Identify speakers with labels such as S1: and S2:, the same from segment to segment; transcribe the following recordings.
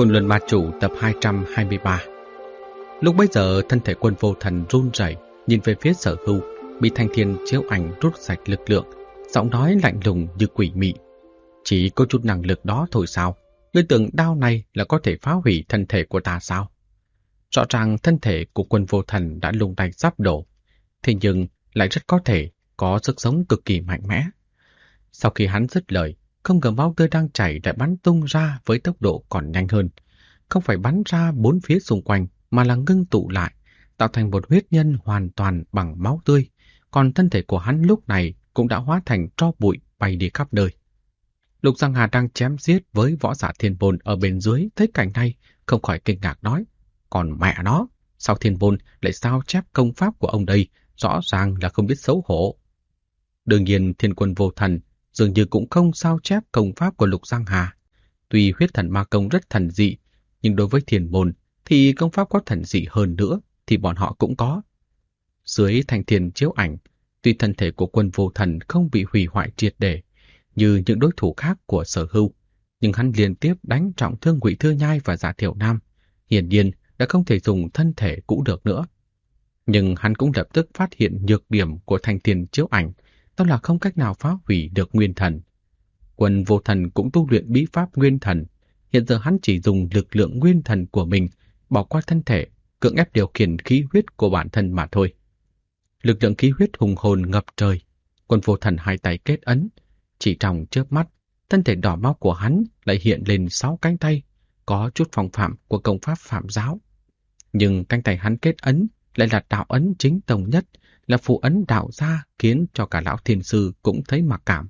S1: Côn Luân Ma Chủ tập 223. Lúc bấy giờ thân thể Quân Vô Thần run rẩy, nhìn về phía Sở Hưu, bị Thanh Thiên chiếu ảnh rút sạch lực lượng, giọng nói lạnh lùng như quỷ mị. Chỉ có chút năng lực đó thôi sao? Ngươi tưởng đao này là có thể phá hủy thân thể của ta sao? Rõ ràng thân thể của Quân Vô Thần đã lung lay sắp đổ, thế nhưng lại rất có thể có sức sống cực kỳ mạnh mẽ. Sau khi hắn dứt lời, không ngờ máu tươi đang chảy lại bắn tung ra với tốc độ còn nhanh hơn. Không phải bắn ra bốn phía xung quanh mà là ngưng tụ lại, tạo thành một huyết nhân hoàn toàn bằng máu tươi. Còn thân thể của hắn lúc này cũng đã hóa thành tro bụi bay đi khắp nơi. Lục Giang Hà đang chém giết với võ giả Thiên Bôn ở bên dưới thấy cảnh này, không khỏi kinh ngạc nói: còn mẹ nó, sao Thiên Bôn lại sao chép công pháp của ông đây, rõ ràng là không biết xấu hổ. Đương nhiên Thiên Quân Vô Thần dường như cũng không sao chép công pháp của Lục Giang Hà. Tuy huyết thần ma công rất thần dị, nhưng đối với Thiên Bôn thì công pháp có thần dị hơn nữa thì bọn họ cũng có. Dưới thanh thiên chiếu ảnh, tuy thân thể của Quân Vô Thần không bị hủy hoại triệt để như những đối thủ khác của Sở Hưu, nhưng hắn liên tiếp đánh trọng thương Ngụy Thư Nhai và Giả Thiểu Nam, hiển nhiên đã không thể dùng thân thể cũ được nữa. Nhưng hắn cũng lập tức phát hiện nhược điểm của thanh thiên chiếu ảnh, đó là không cách nào phá hủy được nguyên thần. Quân Vô Thần cũng tu luyện bí pháp nguyên thần, hiện giờ hắn chỉ dùng lực lượng nguyên thần của mình bỏ qua thân thể, cưỡng ép điều khiển khí huyết của bản thân mà thôi. Lực lượng khí huyết hùng hồn ngập trời, Quân Vô Thần hai tay kết ấn, chỉ trong chớp mắt, thân thể đỏ máu của hắn lại hiện lên 6 cánh tay, có chút phong phạm của công pháp Phạm giáo. Nhưng cánh tay hắn kết ấn lại là đạo ấn chính tông nhất, là phù ấn đạo gia, khiến cho cả lão thiên sư cũng thấy mặc cảm.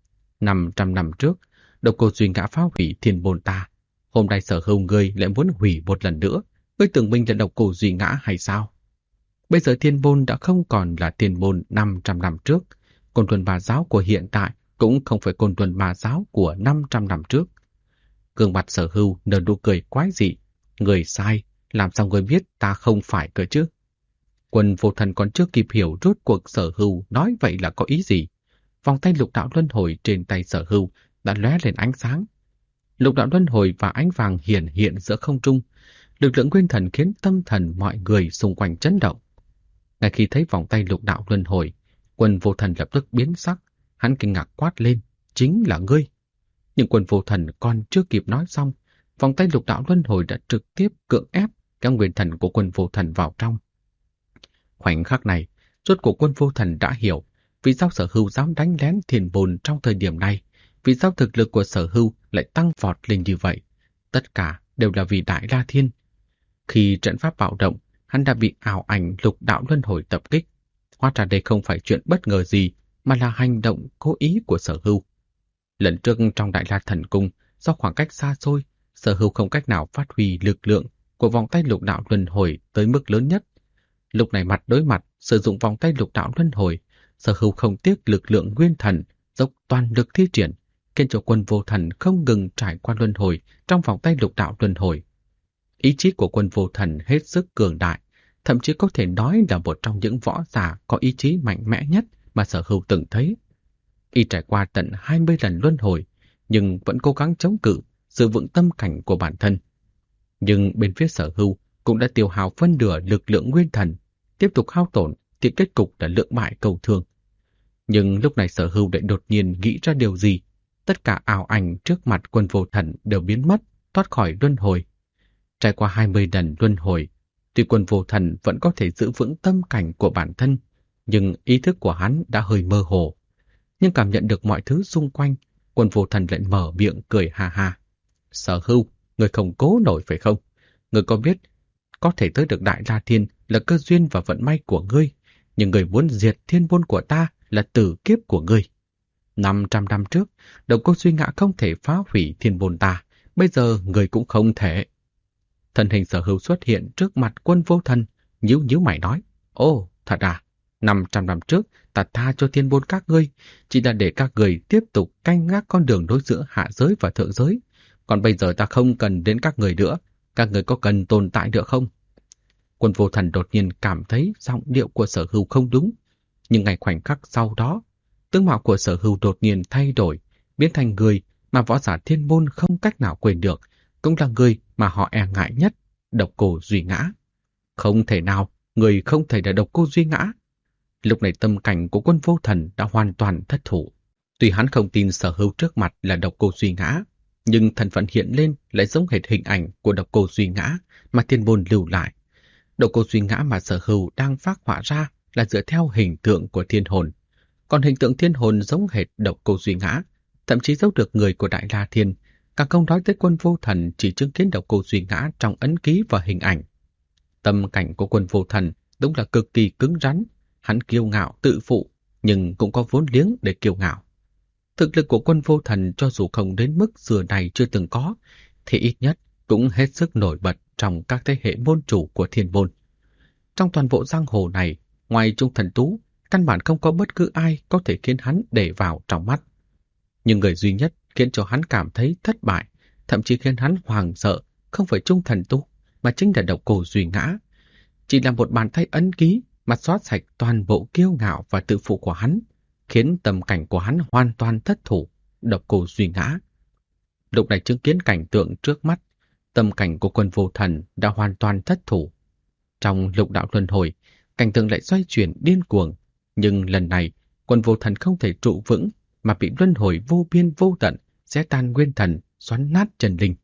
S1: 500 năm trước, Độc Cô Duy Ngã phá hủy Thiên Bôn ta, hôm nay Sở Hưu ngươi lại muốn hủy một lần nữa, ngươi tưởng mình là Độc Cô Duy Ngã hay sao? Bây giờ Thiên Bôn đã không còn là Thiên Bôn 500 năm trước, Côn Luân Ma giáo của hiện tại cũng không phải Côn Luân Ma giáo của 500 năm trước. Gương mặt Sở Hưu nở nụ cười quái dị: người sai, làm sao người biết ta không phải cơ chứ? Quân Vô Thần còn chưa kịp hiểu rốt cuộc Sở Hưu nói vậy là có ý gì. Vòng tay lục đạo luân hồi trên tay Sở Hưu đã lóe lên ánh sáng. Lục đạo luân hồi và ánh vàng hiển hiện giữa không trung, lực lượng nguyên thần khiến tâm thần mọi người xung quanh chấn động. Ngay khi thấy vòng tay lục đạo luân hồi, Quân Vô Thần lập tức biến sắc, hắn kinh ngạc quát lên: chính là ngươi! Nhưng Quân Vô Thần còn chưa kịp nói xong, vòng tay lục đạo luân hồi đã trực tiếp cưỡng ép cái nguyên thần của Quân Vô Thần vào trong. Khoảnh khắc này, rốt cuộc Quân Vô Thần đã hiểu vì sao Sở Hưu dám đánh lén Thiên Bôn trong thời điểm này, vì sao thực lực của Sở Hưu lại tăng vọt lên như vậy. Tất cả đều là vì Đại La Thiên. Khi trận pháp bạo động, hắn đã bị ảo ảnh lục đạo luân hồi tập kích. Hóa ra đây không phải chuyện bất ngờ gì, mà là hành động cố ý của Sở Hưu. Lần trước trong Đại La Thần Cung, do khoảng cách xa xôi, Sở Hưu không cách nào phát huy lực lượng của vòng tay lục đạo luân hồi tới mức lớn nhất. Lúc này mặt đối mặt sử dụng vòng tay lục đạo luân hồi, Sở Hưu không tiếc lực lượng nguyên thần, dốc toàn lực thi triển, khiến cho Quân Vô Thần không ngừng trải qua luân hồi trong vòng tay lục đạo luân hồi. Ý chí của Quân Vô Thần hết sức cường đại, thậm chí có thể nói là một trong những võ giả có ý chí mạnh mẽ nhất mà Sở Hưu từng thấy. Y trải qua tận 20 lần luân hồi, nhưng vẫn cố gắng chống cự, giữ vững tâm cảnh của bản thân. Nhưng bên phía Sở Hưu cũng đã tiêu hao phân nửa lực lượng nguyên thần, tiếp tục hao tổn thì kết cục là lưỡng bại cầu thương. Nhưng lúc này Sở Hưu lại đột nhiên nghĩ ra điều gì, tất cả ảo ảnh trước mặt Quân Vô Thần đều biến mất, thoát khỏi luân hồi. Trải qua 20 lần luân hồi, tuy Quân Vô Thần vẫn có thể giữ vững tâm cảnh của bản thân, nhưng ý thức của hắn đã hơi mơ hồ. Nhưng cảm nhận được mọi thứ xung quanh, Quân Vô Thần lại mở miệng cười ha ha. Sở Hưu, người không cố nổi phải không? Người có biết có thể tới được Đại La Thiên là cơ duyên và vận may của ngươi, nhưng người muốn diệt Thiên Bôn của ta là tử kiếp của ngươi. 500 năm trước, Độc Cô Duy Ngã không thể phá hủy Thiên Bôn ta, bây giờ người cũng không thể. Thân hình Sở Hưu xuất hiện trước mặt Quân Vô Thần, nhíu nhíu mày nói: Ồ, thật à? 500 năm trước, ta tha cho Thiên Bôn các ngươi, chỉ là để các người tiếp tục canh gác con đường nối giữa hạ giới và thượng giới. Còn bây giờ ta không cần đến các người nữa, các người có cần tồn tại được không? Quân Vô Thần đột nhiên cảm thấy giọng điệu của Sở Hưu không đúng, nhưng ngay khoảnh khắc sau đó, tướng mạo của Sở Hưu đột nhiên thay đổi, biến thành người mà võ giả Thiên Môn không cách nào quên được, cũng là người mà họ e ngại nhất, Độc Cô Duy Ngã. Không thể nào, người không thể là Độc Cô Duy Ngã. Lúc này tâm cảnh của Quân Vô Thần đã hoàn toàn thất thủ. Tuy hắn không tin Sở Hưu trước mặt là Độc Cô Duy Ngã, nhưng thân phận hiện lên lại giống hệt hình ảnh của Độc Cô Duy Ngã mà Thiên Môn lưu lại. Độc Cô Duy Ngã mà Sở Hưu đang phác họa ra là dựa theo hình tượng của thiên hồn. Còn hình tượng thiên hồn giống hệt Độc Cô Duy Ngã, thậm chí giấu được người của Đại La Thiên. Càng không nói tới Quân Vô Thần chỉ chứng kiến Độc Cô Duy Ngã trong ấn ký và hình ảnh. Tâm cảnh của Quân Vô Thần đúng là cực kỳ cứng rắn. Hắn kiêu ngạo tự phụ, nhưng cũng có vốn liếng để kiêu ngạo. Thực lực của Quân Vô Thần cho dù không đến mức xưa này chưa từng có, thì ít nhất cũng hết sức nổi bật trong các thế hệ môn chủ của thiên môn. Trong toàn bộ giang hồ này, ngoài Trung Thần Tú, căn bản không có bất cứ ai có thể khiến hắn để vào trong mắt. Nhưng người duy nhất khiến cho hắn cảm thấy thất bại, thậm chí khiến hắn hoàng sợ, không phải Trung Thần Tú, mà chính là Độc Cô Duy Ngã. Chỉ là một bàn tay ấn ký mà xóa sạch toàn bộ kiêu ngạo và tự phụ của hắn, khiến tâm cảnh của hắn hoàn toàn thất thủ. Độc Cô Duy Ngã. Lúc này chứng kiến cảnh tượng trước mắt, tâm cảnh của Quân Vô Thần đã hoàn toàn thất thủ. Trong lục đạo luân hồi, cảnh tượng lại xoay chuyển điên cuồng, nhưng lần này Quân Vô Thần không thể trụ vững mà bị luân hồi vô biên vô tận xé tan nguyên thần, xoắn nát chân linh.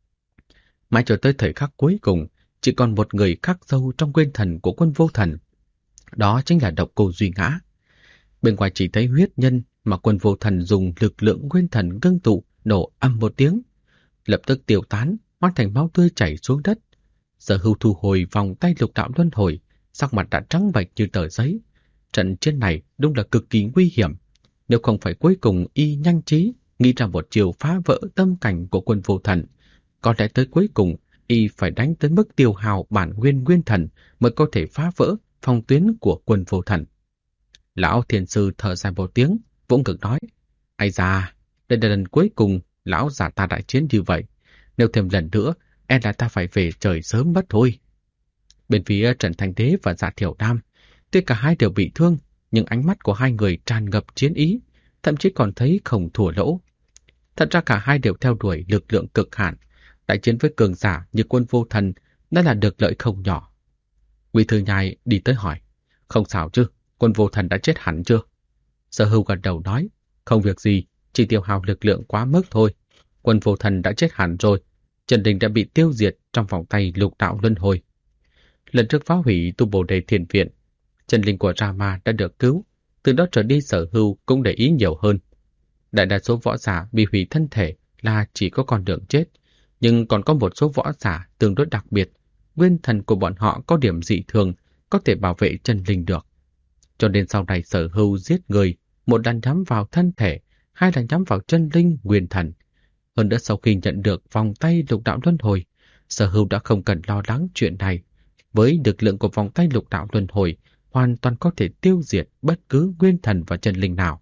S1: Mãi cho tới thời khắc cuối cùng, chỉ còn một người khắc sâu trong nguyên thần của Quân Vô Thần. Đó chính là Độc Cô Duy Ngã. Bên ngoài chỉ thấy huyết nhân mà Quân Vô Thần dùng lực lượng nguyên thần ngưng tụ nổ âm một tiếng, lập tức tiêu tán, hóa thành máu tươi chảy xuống đất. Sở Hưu thu hồi vòng tay lục đạo luân hồi, sắc mặt đã trắng bệch như tờ giấy. Trận chiến này đúng là cực kỳ nguy hiểm. Nếu không phải cuối cùng y nhanh trí nghĩ ra một chiều phá vỡ tâm cảnh của Quân Vô Thần, có lẽ tới cuối cùng y phải đánh tới mức tiêu hao bản nguyên nguyên thần mới có thể phá vỡ phong tuyến của Quân Vô Thần. Lão thiền sư thở dài một tiếng, vỗ ngực nói: "Ai da, đây là lần cuối cùng lão giả ta đại chiến như vậy. Nếu thêm lần nữa, e là ta phải về trời sớm mất thôi." Bên phía Trần Thanh Đế và Dạ Thiểu Nam, tuy cả hai đều bị thương, nhưng ánh mắt của hai người tràn ngập chiến ý, thậm chí còn thấy không thua lỗ. Thật ra cả hai đều theo đuổi lực lượng cực hạn, đại chiến với cường giả như Quân Vô Thần đã là được lợi không nhỏ. Quý Thư Nhai đi tới hỏi: "Không sao chứ? Quân Vô Thần đã chết hẳn chưa?" Sở Hưu gật đầu nói: "Không việc gì, chỉ tiêu hao lực lượng quá mức thôi. Quân Vô Thần đã chết hẳn rồi, Trần Đình đã bị tiêu diệt trong vòng tay lục đạo luân hồi. Lần trước phá hủy tu Bồ Đề Thiền Viện, chân linh của Rama đã được cứu, từ đó trở đi Sở Hưu cũng để ý nhiều hơn. Đại đa số võ giả bị hủy thân thể là chỉ có con đường chết, nhưng còn có một số võ giả tương đối đặc biệt, nguyên thần của bọn họ có điểm dị thường, có thể bảo vệ chân linh được. Cho nên sau này Sở Hưu giết người, một là nhắm vào thân thể, hai là nhắm vào chân linh nguyên thần. Hơn nữa sau khi nhận được vòng tay lục đạo luân hồi, Sở Hưu đã không cần lo lắng chuyện này. Với lực lượng của vòng tay lục đạo luân hồi, hoàn toàn có thể tiêu diệt bất cứ nguyên thần và chân linh nào."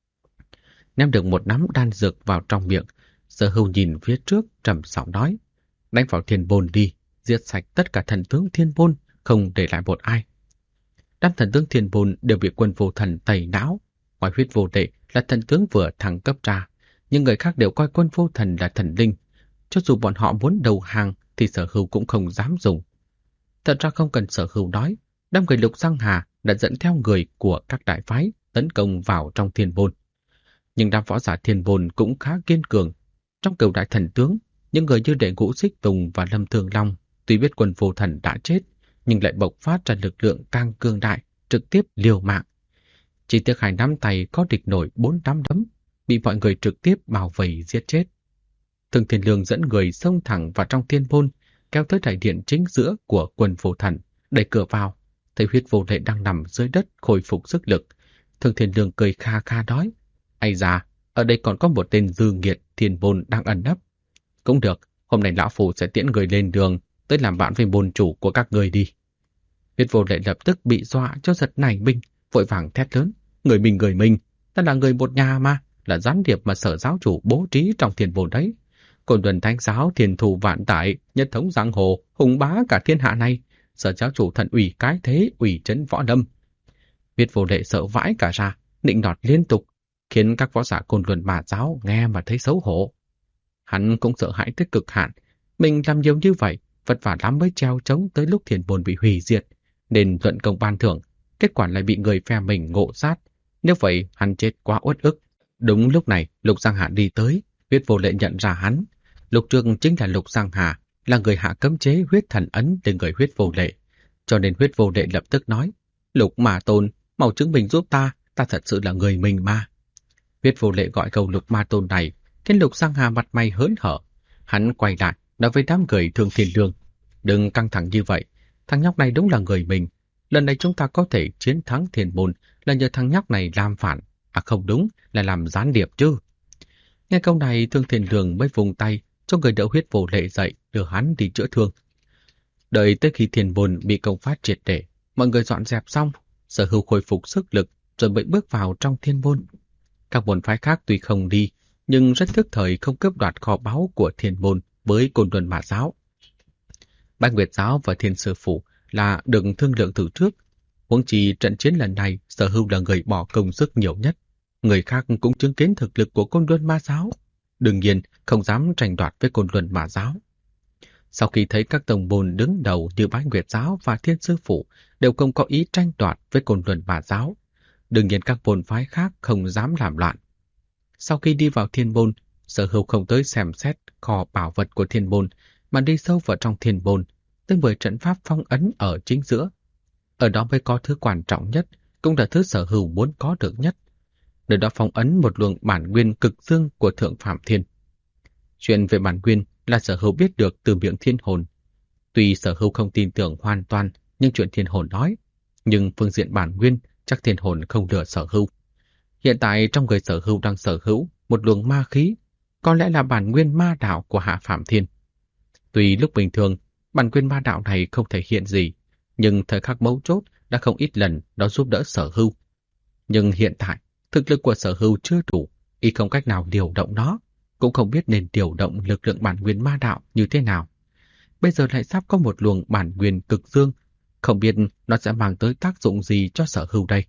S1: Ném được một nắm đan dược vào trong miệng, Sở Hưu nhìn phía trước trầm giọng nói: "Đánh vào thiên môn đi, giết sạch tất cả thần tướng thiên môn, không để lại một ai." Đám thần tướng thiên môn đều bị Quân Vô Thần tẩy não. Ngoài Huyết Vô Đệ là thần tướng vừa thăng cấp ra, nhưng người khác đều coi Quân Vô Thần là thần linh. Cho dù bọn họ muốn đầu hàng thì Sở Hưu cũng không dám dùng. Thật ra không cần Sở Hưu nói, đám người Lục Giang Hà đã dẫn theo người của các đại phái tấn công vào trong thiên môn. Nhưng đám võ giả thiên môn cũng khá kiên cường. Trong Cửu đại thần tướng, những người như Đệ Ngũ Xích Tùng và Lâm Thương Long tuy biết Quân Vô Thần đã chết, nhưng lại bộc phát ra lực lượng càng cường đại, trực tiếp liều mạng. Chỉ tiếc hai nắm tay có địch nổi 4 nắm đấm, bị mọi người trực tiếp bao vây giết chết. Thường Thiên Lương dẫn người xông thẳng vào trong thiên môn, kéo tới đại điện chính giữa của Quân Vô Thần, đẩy cửa vào. Thấy Huyết Vô Đệ đang nằm dưới đất khôi phục sức lực, Thường Thiên Lương cười kha kha nói: "Ây da, ở đây còn có một tên dư nghiệt thiên môn đang ẩn nấp. Cũng được, hôm nay lão phu sẽ tiễn người lên đường tới làm bạn với môn chủ của các người đi." Huyết Vô Đệ lập tức bị dọa cho giật nảy mình, vội vàng thét lớn: người mình, ta là người một nhà mà, là gián điệp mà Sở giáo chủ bố trí trong thiên môn đấy. Côn Luân Thánh giáo thiên thủ vạn đại, nhất thống giang hồ, hùng bá cả thiên hạ này. Sở giáo chủ thần ủy cái thế, ủy trấn võ lâm." Huyết Vô Đệ sợ vãi cả ra, nịnh nọt liên tục, khiến các võ giả Côn Luân Mà giáo nghe mà thấy xấu hổ. Hắn cũng sợ hãi tới cực hạn, Mình làm nhiều như vậy, vất vả lắm mới treo trống tới lúc thiền môn bị hủy diệt, nên luận công ban thưởng, kết quả lại bị người phe mình ngộ sát. Nếu vậy, hắn chết quá uất ức. Đúng lúc này, Lục Giang Hà đi tới, Huyết Vô Lệ nhận ra hắn. Lục Trường chính là Lục Giang Hà, là người hạ cấm chế huyết thần ấn lên người Huyết Vô Lệ. Cho nên Huyết Vô Lệ lập tức nói, Lục Ma Tôn, mau chứng minh giúp ta thật sự là người mình mà. Huyết Vô Lệ gọi câu Lục Ma Tôn này, khiến Lục Giang Hà mặt mày hớn hở. Hắn quay lại, nói với đám người Thương Thiên Lương, đừng căng thẳng như vậy, thằng nhóc này đúng là người mình. Lần này chúng ta có thể chiến thắng Thiên Môn là nhờ thằng nhóc này làm phản, không đúng, là làm gián điệp chứ. Nghe câu này, Thương Thiên Lương mới vùng tay cho người đỡ Huyết Vô Lệ dậy, đưa hắn đi chữa thương. Đợi tới khi Thiên Môn bị công phá triệt để, mọi người dọn dẹp xong, Sở Hưu khôi phục sức lực rồi mới bước vào trong Thiên Môn. Các môn phái khác tuy không đi, nhưng rất thức thời không cướp đoạt kho báu của Thiên Môn với Côn Luân Mã Giáo. Bách Nguyệt Giáo và Thiên Sư Phủ là được thương lượng từ trước. Huống chi trận chiến lần này, Sở Hưu là người bỏ công sức nhiều nhất. Người khác cũng chứng kiến thực lực của Côn Luân Ma Giáo, đương nhiên không dám tranh đoạt với Côn Luân Ma Giáo. Sau khi thấy các tông môn đứng đầu như Bách Nguyệt Giáo và Thiên Sư Phủ đều không có ý tranh đoạt với Côn Luân Ma Giáo, đương nhiên các môn phái khác không dám làm loạn. Sau khi đi vào Thiên Môn, Sở Hưu không tới xem xét kho bảo vật của Thiên Môn, mà đi sâu vào trong Thiên Môn, tới 10 trận pháp phong ấn ở chính giữa. Ở đó mới có thứ quan trọng nhất, cũng là thứ Sở Hưu muốn có được nhất. Nơi đó phong ấn một luồng bản nguyên cực dương của Thượng Phạm Thiên. Chuyện về bản nguyên là Sở Hưu biết được từ miệng Thiên Hồn. Tuy Sở Hưu không tin tưởng hoàn toàn những chuyện Thiên Hồn nói, nhưng phương diện bản nguyên chắc Thiên Hồn không lừa Sở Hưu. Hiện tại trong người Sở Hưu đang sở hữu một luồng ma khí, có lẽ là bản nguyên ma đạo của Hạ Phạm Thiên. Tuy lúc bình thường, bản nguyên ma đạo này không thể hiện gì, nhưng thời khắc mấu chốt đã không ít lần nó giúp đỡ Sở Hưu. Nhưng hiện tại, thực lực của Sở Hưu chưa đủ, y không cách nào điều động nó, cũng không biết nên điều động lực lượng bản nguyên ma đạo như thế nào. Bây giờ lại sắp có một luồng bản nguyên cực dương, không biết nó sẽ mang tới tác dụng gì cho Sở Hưu đây.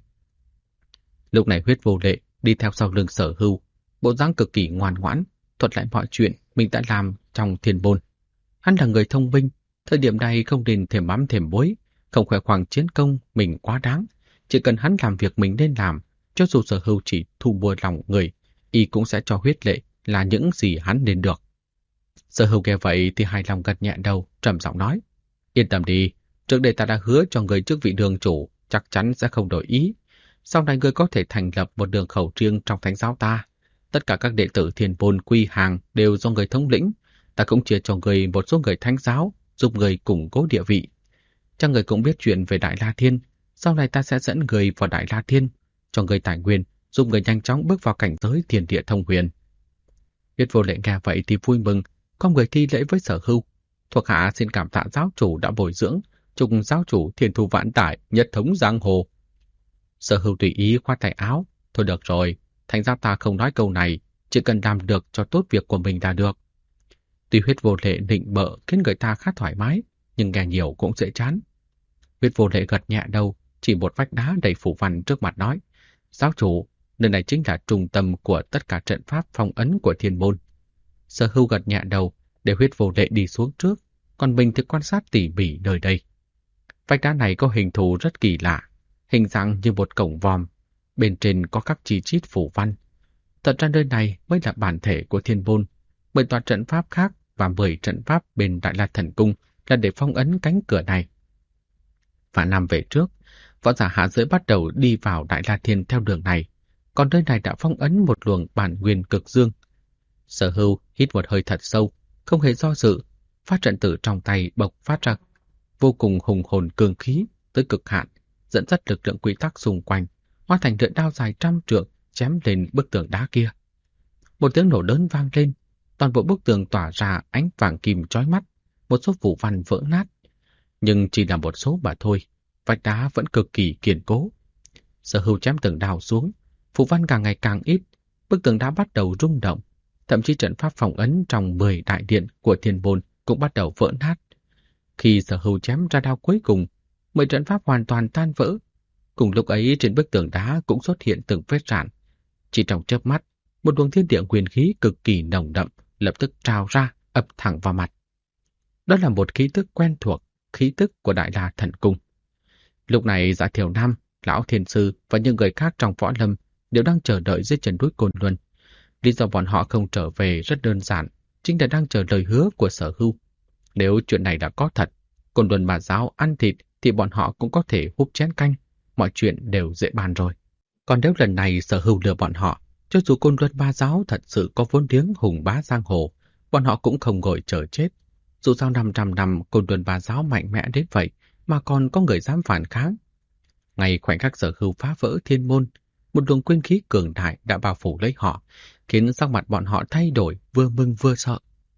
S1: Lúc này Huyết Vô Lệ đi theo sau lưng Sở Hưu, bộ dáng cực kỳ ngoan ngoãn, thuật lại mọi chuyện mình đã làm trong Thiên Môn. Hắn là người thông minh, thời điểm này không nên thèm bám thèm bối, không khoe khoang chiến công mình quá đáng. Chỉ cần hắn làm việc mình nên làm, cho dù Sở Hưu chỉ thu mua lòng người, y cũng sẽ cho Huyết Lệ là những gì hắn nên được. Sở Hưu nghe vậy thì hài lòng gật nhẹ đầu, trầm giọng nói: Yên tâm đi, trước đây ta đã hứa cho người chức vị đường chủ, chắc chắn sẽ không đổi ý. Sau này người có thể thành lập một đường khẩu riêng trong thánh giáo ta. Tất cả các đệ tử Thiên Môn quy hàng đều do người thống lĩnh. Ta cũng chia cho người một số người thánh giáo, giúp người củng cố địa vị. Chắc người cũng biết chuyện về Đại La Thiên. Sau này ta sẽ dẫn người vào Đại La Thiên, cho người tài nguyên, giúp người nhanh chóng bước vào cảnh giới thiên địa thông huyền. Huyết Vô Lệ nghe vậy thì vui mừng, có người thi lễ với Sở Hưu. Thuộc hạ xin cảm tạ giáo chủ đã bồi dưỡng, chúc giáo chủ thiên thu vãn đại, nhất thống giang hồ. Sở Hưu tùy ý khoát tay áo, thôi được rồi, thành ra ta không nói câu này, chỉ cần làm được cho tốt việc của mình là được. Tuy Huyết Vô Lệ định bợ khiến người ta khá thoải mái, nhưng nghe nhiều cũng dễ chán. Huyết Vô Lệ gật nhẹ đầu, chỉ một vách đá đầy phủ văn trước mặt nói: Giáo chủ, nơi này chính là trung tâm của tất cả trận pháp phong ấn của Thiên Môn. Sở Hưu gật nhẹ đầu, để Huyết Vô Lệ đi xuống trước, còn mình thì quan sát tỉ mỉ nơi đây. Vách đá này có hình thù rất kỳ lạ, hình dạng như một cổng vòm, bên trên có các chi chít phủ văn. Thật ra nơi này mới là bản thể của Thiên Môn, 10 tòa trận pháp khác và 10 trận pháp bên Đại La Thần Cung là để phong ấn cánh cửa này. Và năm về trước, võ giả hạ giới bắt đầu đi vào Đại La Thiên theo đường này, còn nơi này đã phong ấn một luồng bản nguyên cực dương. Sở Hưu hít một hơi thật sâu, không hề do dự, phát trận tử trong tay bộc phát ra vô cùng hùng hồn cường khí tới cực hạn, dẫn dắt lực lượng quy tắc xung quanh, hóa thành lưỡi đao dài 100 trượng chém lên bức tường đá kia. Một tiếng nổ lớn vang lên, toàn bộ bức tường tỏa ra ánh vàng kim chói mắt, một số phủ văn vỡ nát, nhưng chỉ là một số mà thôi, vách đá vẫn cực kỳ kiên cố. Sở Hưu chém từng đao xuống, phủ văn càng ngày càng ít, bức tường đá bắt đầu rung động, thậm chí trận pháp phòng ấn trong 10 đại điện của Thiên Môn cũng bắt đầu vỡ nát. Khi Sở Hưu chém ra đao cuối cùng, 10 trận pháp hoàn toàn tan vỡ. Cùng lúc ấy trên bức tường đá cũng xuất hiện từng vết rạn. Chỉ trong chớp mắt, một luồng thiên địa nguyên khí cực kỳ nồng đậm lập tức trào ra, ập thẳng vào mặt. Đó là một khí tức quen thuộc, khí tức của Đại La Thần Cung. Lúc này Dạ Thiều Nam, Lão Thiên Sư và những người khác trong võ lâm đều đang chờ đợi dưới chân núi Côn Luân. Lý do bọn họ không trở về rất đơn giản, chính là đang chờ lời hứa của Sở Hưu. Nếu chuyện này đã có thật, Côn Luân Bà Giáo ăn thịt thì bọn họ cũng có thể húp chén canh, mọi chuyện đều dễ bàn rồi. Còn nếu lần này Sở Hưu lừa bọn họ, cho dù Côn Luân Ba Giáo thật sự có vốn liếng hùng bá giang hồ, bọn họ cũng không ngồi chờ chết. Dù sao 500 năm Côn Luân Ba Giáo mạnh mẽ đến vậy mà còn có người dám phản kháng. Ngay khoảnh khắc Sở Hưu phá vỡ thiên môn, một luồng nguyên khí cường đại đã bao phủ lấy họ, khiến sắc mặt bọn họ thay đổi, vừa mừng vừa sợ.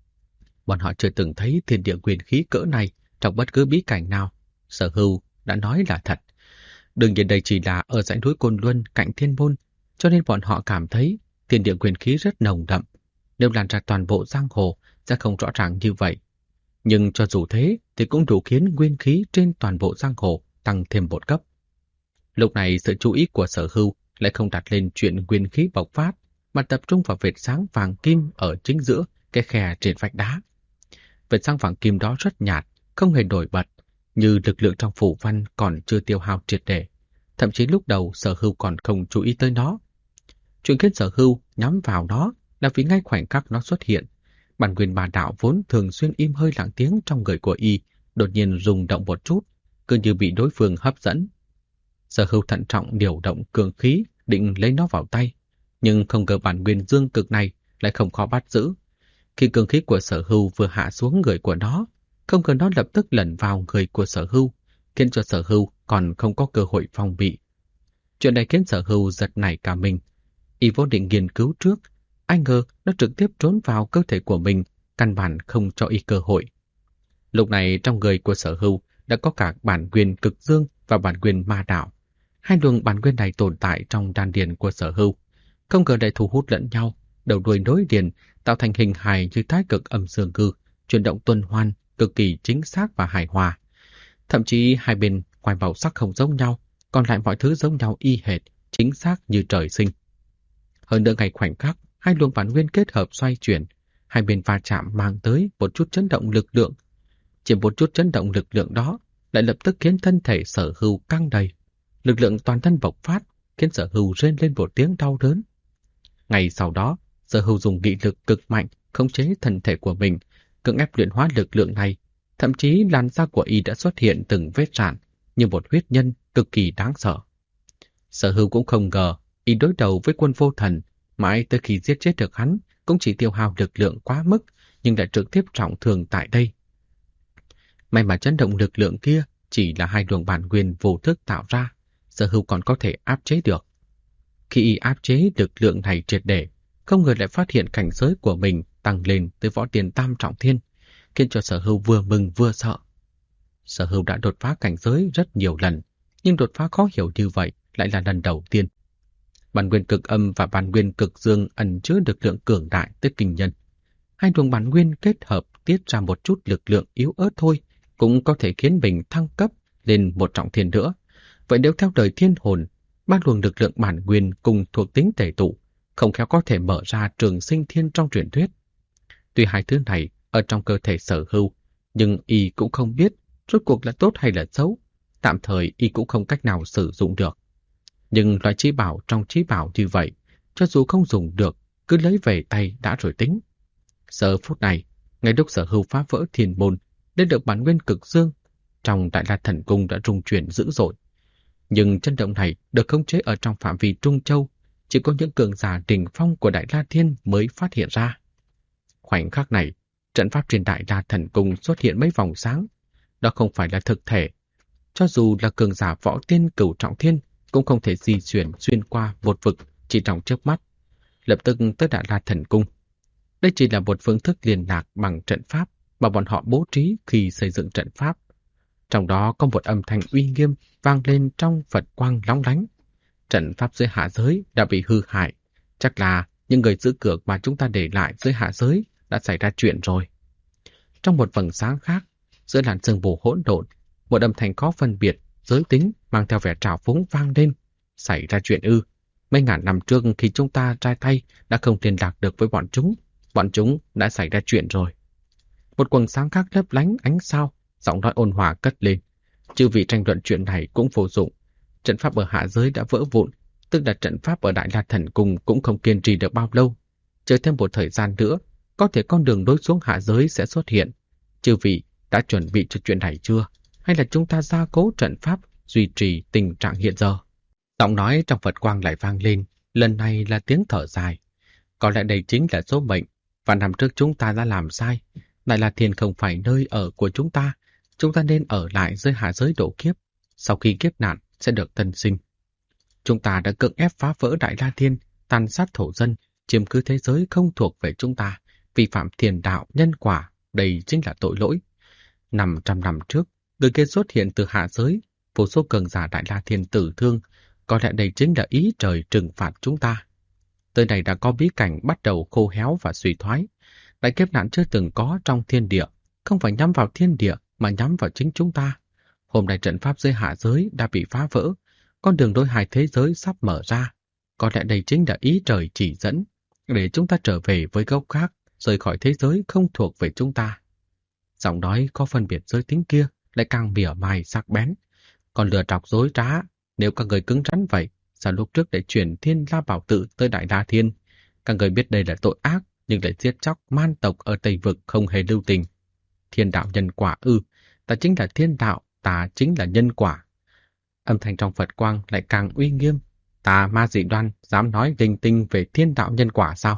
S1: Bọn họ chưa từng thấy thiên địa nguyên khí cỡ này trong bất cứ bí cảnh nào. Sở Hưu đã nói là thật. Đương nhiên đây chỉ là ở dãy núi Côn Luân cạnh thiên môn, cho nên bọn họ cảm thấy thiên địa nguyên khí rất nồng đậm. Nếu lan ra toàn bộ giang hồ sẽ không rõ ràng như vậy. Nhưng cho dù thế thì cũng đủ khiến nguyên khí trên toàn bộ giang hồ tăng thêm một cấp. Lúc này sự chú ý của Sở Hưu lại không đặt lên chuyện nguyên khí bộc phát, mà tập trung vào vệt sáng vàng kim ở chính giữa cái khe trên vách đá. Vệt sáng vàng kim đó rất nhạt, không hề nổi bật, như lực lượng trong phủ văn còn chưa tiêu hao triệt để. Thậm chí lúc đầu Sở Hưu còn không chú ý tới nó. Chuyện khiến Sở Hưu nhắm vào nó là vì ngay khoảnh khắc nó xuất hiện, bản nguyên bà đạo vốn thường xuyên im hơi lặng tiếng trong người của y đột nhiên rung động một chút, cứ như bị đối phương hấp dẫn. Sở Hưu thận trọng điều động cường khí định lấy nó vào tay, nhưng không ngờ bản nguyên dương cực này lại không khó bắt giữ. Khi cường khí của Sở Hưu vừa hạ xuống người của nó, không ngờ nó lập tức lẩn vào người của Sở Hưu, khiến cho Sở Hưu còn không có cơ hội phòng bị. Chuyện này khiến Sở Hưu giật nảy cả mình. Y vốn định nghiên cứu trước, ai ngờ nó trực tiếp trốn vào cơ thể của mình, căn bản không cho y cơ hội. Lúc này trong người của Sở Hưu đã có cả bản nguyên cực dương và bản nguyên ma đạo. Hai luồng bản nguyên này tồn tại trong đan điền của Sở Hưu, không ngờ lại thu hút lẫn nhau, đầu đuôi nối liền, tạo thành hình hài như thái cực âm dương cư, chuyển động tuần hoàn, cực kỳ chính xác và hài hòa. Thậm chí hai bên ngoài màu sắc không giống nhau, còn lại mọi thứ giống nhau y hệt, chính xác như trời sinh. Hơn nữa ngày khoảnh khắc, hai luồng bản nguyên kết hợp xoay chuyển, hai bên va chạm mang tới một chút chấn động lực lượng. Chỉ một chút chấn động lực lượng đó lại lập tức khiến thân thể Sở Hưu căng đầy. Lực lượng toàn thân bộc phát, khiến Sở Hưu rên lên một tiếng đau đớn. Ngày sau đó, Sở Hưu dùng nghị lực cực mạnh khống chế thân thể của mình, cưỡng ép luyện hóa lực lượng này. Thậm chí làn da của y đã xuất hiện từng vết rạn, như một huyết nhân cực kỳ đáng sợ. Sở Hưu cũng không ngờ y đối đầu với Quân Vô Thần, mãi tới khi giết chết được hắn cũng chỉ tiêu hao lực lượng quá mức, nhưng lại trực tiếp trọng thương tại đây. May mà chấn động lực lượng kia chỉ là hai luồng bản nguyên vô thức tạo ra, Sở Hưu còn có thể áp chế được. Khi y áp chế lực lượng này triệt để, không ngờ lại phát hiện cảnh giới của mình tăng lên tới võ tiên tam trọng thiên, khiến cho Sở Hưu vừa mừng vừa sợ. Sở Hưu đã đột phá cảnh giới rất nhiều lần, nhưng đột phá khó hiểu như vậy lại là lần đầu tiên. Bản nguyên cực âm và bản nguyên cực dương ẩn chứa lực lượng cường đại tới kinh nhân. Hai luồng bản nguyên kết hợp tiết ra một chút lực lượng yếu ớt thôi, cũng có thể khiến mình thăng cấp lên một trọng thiên nữa. Vậy nếu theo đời thiên hồn, ba luồng lực lượng bản nguyên cùng thuộc tính tề tụ, không khéo có thể mở ra trường sinh thiên trong truyền thuyết. Tuy hai thứ này ở trong cơ thể Sở Hưu, nhưng y cũng không biết rốt cuộc là tốt hay là xấu. Tạm thời y cũng không cách nào sử dụng được. Nhưng loại trí bảo trong trí bảo như vậy, cho dù không dùng được, cứ lấy về tay đã rồi tính. Giờ phút này, ngay lúc Sở Hưu phá vỡ thiên môn, đến được bản nguyên cực dương, trong Đại La Thần Cung đã rung chuyển dữ dội. Nhưng chấn động này được khống chế ở trong phạm vi Trung Châu, chỉ có những cường giả đỉnh phong của Đại La Thiên mới phát hiện ra. Khoảnh khắc này, trận pháp trên Đại La Thần Cung xuất hiện mấy vòng sáng. Đó không phải là thực thể. Cho dù là cường giả võ tiên cửu trọng thiên, cũng không thể di chuyển xuyên qua một vực chỉ trong chớp mắt, lập tức tới Đại La Thần Cung. Đây chỉ là một phương thức liên lạc bằng trận pháp mà bọn họ bố trí khi xây dựng trận pháp. Trong đó có một âm thanh uy nghiêm vang lên trong Phật quang lóng lánh. Trận pháp dưới hạ giới đã bị hư hại. Chắc là những người giữ cửa mà chúng ta để lại dưới hạ giới đã xảy ra chuyện rồi. Trong một vầng sáng khác, giữa làn sương mù hỗn độn, một âm thanh khó phân biệt, giới tính mang theo vẻ trào phúng vang lên. Xảy ra chuyện ư? Mấy ngàn năm trước khi chúng ta trai tay đã không liên lạc được với bọn chúng đã xảy ra chuyện rồi. Một quầng sáng khác lấp lánh ánh sao, giọng nói ôn hòa cất lên. Chư vị tranh luận chuyện này cũng vô dụng. Trận pháp ở hạ giới đã vỡ vụn, tức là trận pháp ở Đại La Thần Cung cũng không kiên trì được bao lâu. Chờ thêm một thời gian nữa, có thể con đường đối xuống hạ giới sẽ xuất hiện. Chư vị đã chuẩn bị cho chuyện này chưa? Hay là chúng ta gia cố trận pháp, duy trì tình trạng hiện giờ? Giọng nói trong Phật quang lại vang lên, lần này là tiếng thở dài. Có lẽ đây chính là số mệnh, và năm trước chúng ta đã làm sai. Đại La Thiên không phải nơi ở của chúng ta nên ở lại dưới hạ giới độ kiếp. Sau khi kiếp nạn sẽ được tân sinh. Chúng ta đã cưỡng ép phá vỡ Đại La Thiên, tàn sát thổ dân, chiếm cứ thế giới không thuộc về chúng ta, vi phạm thiền đạo nhân quả, đây chính là tội lỗi. 500 năm trước, người kia xuất hiện từ hạ giới, vô số cường giả Đại La Thiên tử thương, có lẽ đây chính là ý trời trừng phạt chúng ta. Tới này đã có bí cảnh bắt đầu khô héo và suy thoái. Đại kiếp nạn chưa từng có trong thiên địa, không phải nhắm vào thiên địa mà nhắm vào chính chúng ta. Hôm nay trận pháp dưới hạ giới đã bị phá vỡ, con đường đối hai thế giới sắp mở ra. Có lẽ đây chính là ý trời chỉ dẫn, để chúng ta trở về với gốc khác, rời khỏi thế giới không thuộc về chúng ta. Giọng nói có phân biệt giới tính kia lại càng mỉa mai sắc bén. Còn lừa trọc dối trá, nếu các người cứng rắn vậy, sao lúc trước để chuyển Thiên La Bảo Tự tới Đại La Thiên? Các người biết đây là tội ác, nhưng lại giết chóc man tộc ở Tây Vực không hề lưu tình. Thiên đạo nhân quả ư, ta chính là thiên đạo, ta chính là nhân quả. Âm thanh trong Phật quang lại càng uy nghiêm. Ta Ma Dị Đoan dám nói linh tinh về thiên đạo nhân quả sao?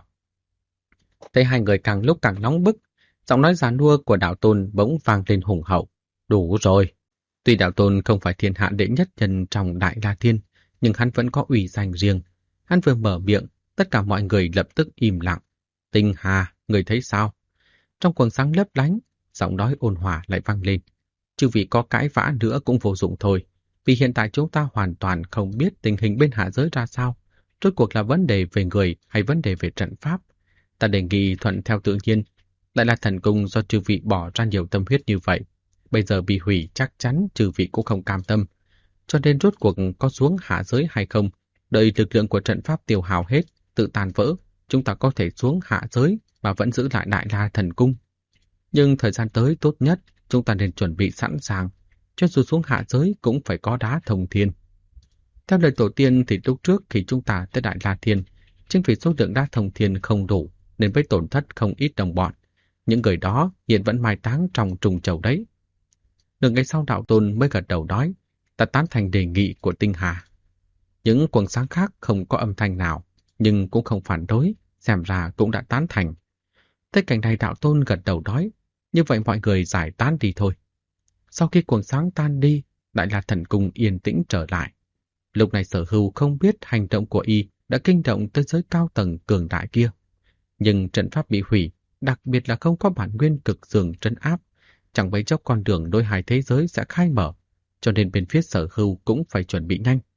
S1: Thấy hai người càng lúc càng nóng bức, giọng nói già nua của đạo tôn bỗng vang lên hùng hậu. Đủ rồi. Tuy đạo tôn không phải thiên hạ đệ nhất nhân trong Đại La Thiên, nhưng hắn vẫn có uy danh riêng. Hắn vừa mở miệng, tất cả mọi người lập tức im lặng. Tinh Hà, người thấy sao? Trong quầng sáng lấp lánh, giọng nói ôn hòa lại vang lên. Chư vị có cãi vã nữa cũng vô dụng thôi, vì hiện tại chúng ta hoàn toàn không biết tình hình bên hạ giới ra sao. Rốt cuộc là vấn đề về người hay vấn đề về trận pháp. Ta đề nghị thuận theo tự nhiên. Lại là thần cung do chư vị bỏ ra nhiều tâm huyết như vậy. Bây giờ bị hủy chắc chắn chư vị cũng không cam tâm. Cho nên rốt cuộc có xuống hạ giới hay không, đợi lực lượng của trận pháp tiêu hao hết, tự tàn vỡ, chúng ta có thể xuống hạ giới mà vẫn giữ lại Đại La Thần Cung. Nhưng thời gian tới tốt nhất, chúng ta nên chuẩn bị sẵn sàng, cho dù xuống hạ giới cũng phải có đá thông thiên. Theo lời tổ tiên thì lúc trước khi chúng ta tới Đại La Thiên, chính vì số lượng đá thông thiên không đủ nên mới tổn thất không ít đồng bọn. Những người đó hiện vẫn mai táng trong trùng chầu đấy. Nửa ngày sau đạo tôn mới gật đầu nói, ta tán thành đề nghị của Tinh Hà. Những quần sáng khác không có âm thanh nào, nhưng cũng không phản đối, xem ra cũng đã tán thành. Thấy cảnh này đạo tôn gật đầu nói, như vậy mọi người giải tán đi thôi. Sau khi quần sáng tan đi, Đại La Thần Cung yên tĩnh trở lại. Lúc này Sở Hưu không biết hành động của y đã kinh động tới giới cao tầng cường đại kia. Nhưng trận pháp bị hủy, đặc biệt là không có bản nguyên cực dường trấn áp, chẳng mấy chốc con đường đôi hai thế giới sẽ khai mở, cho nên bên phía Sở Hưu cũng phải chuẩn bị nhanh.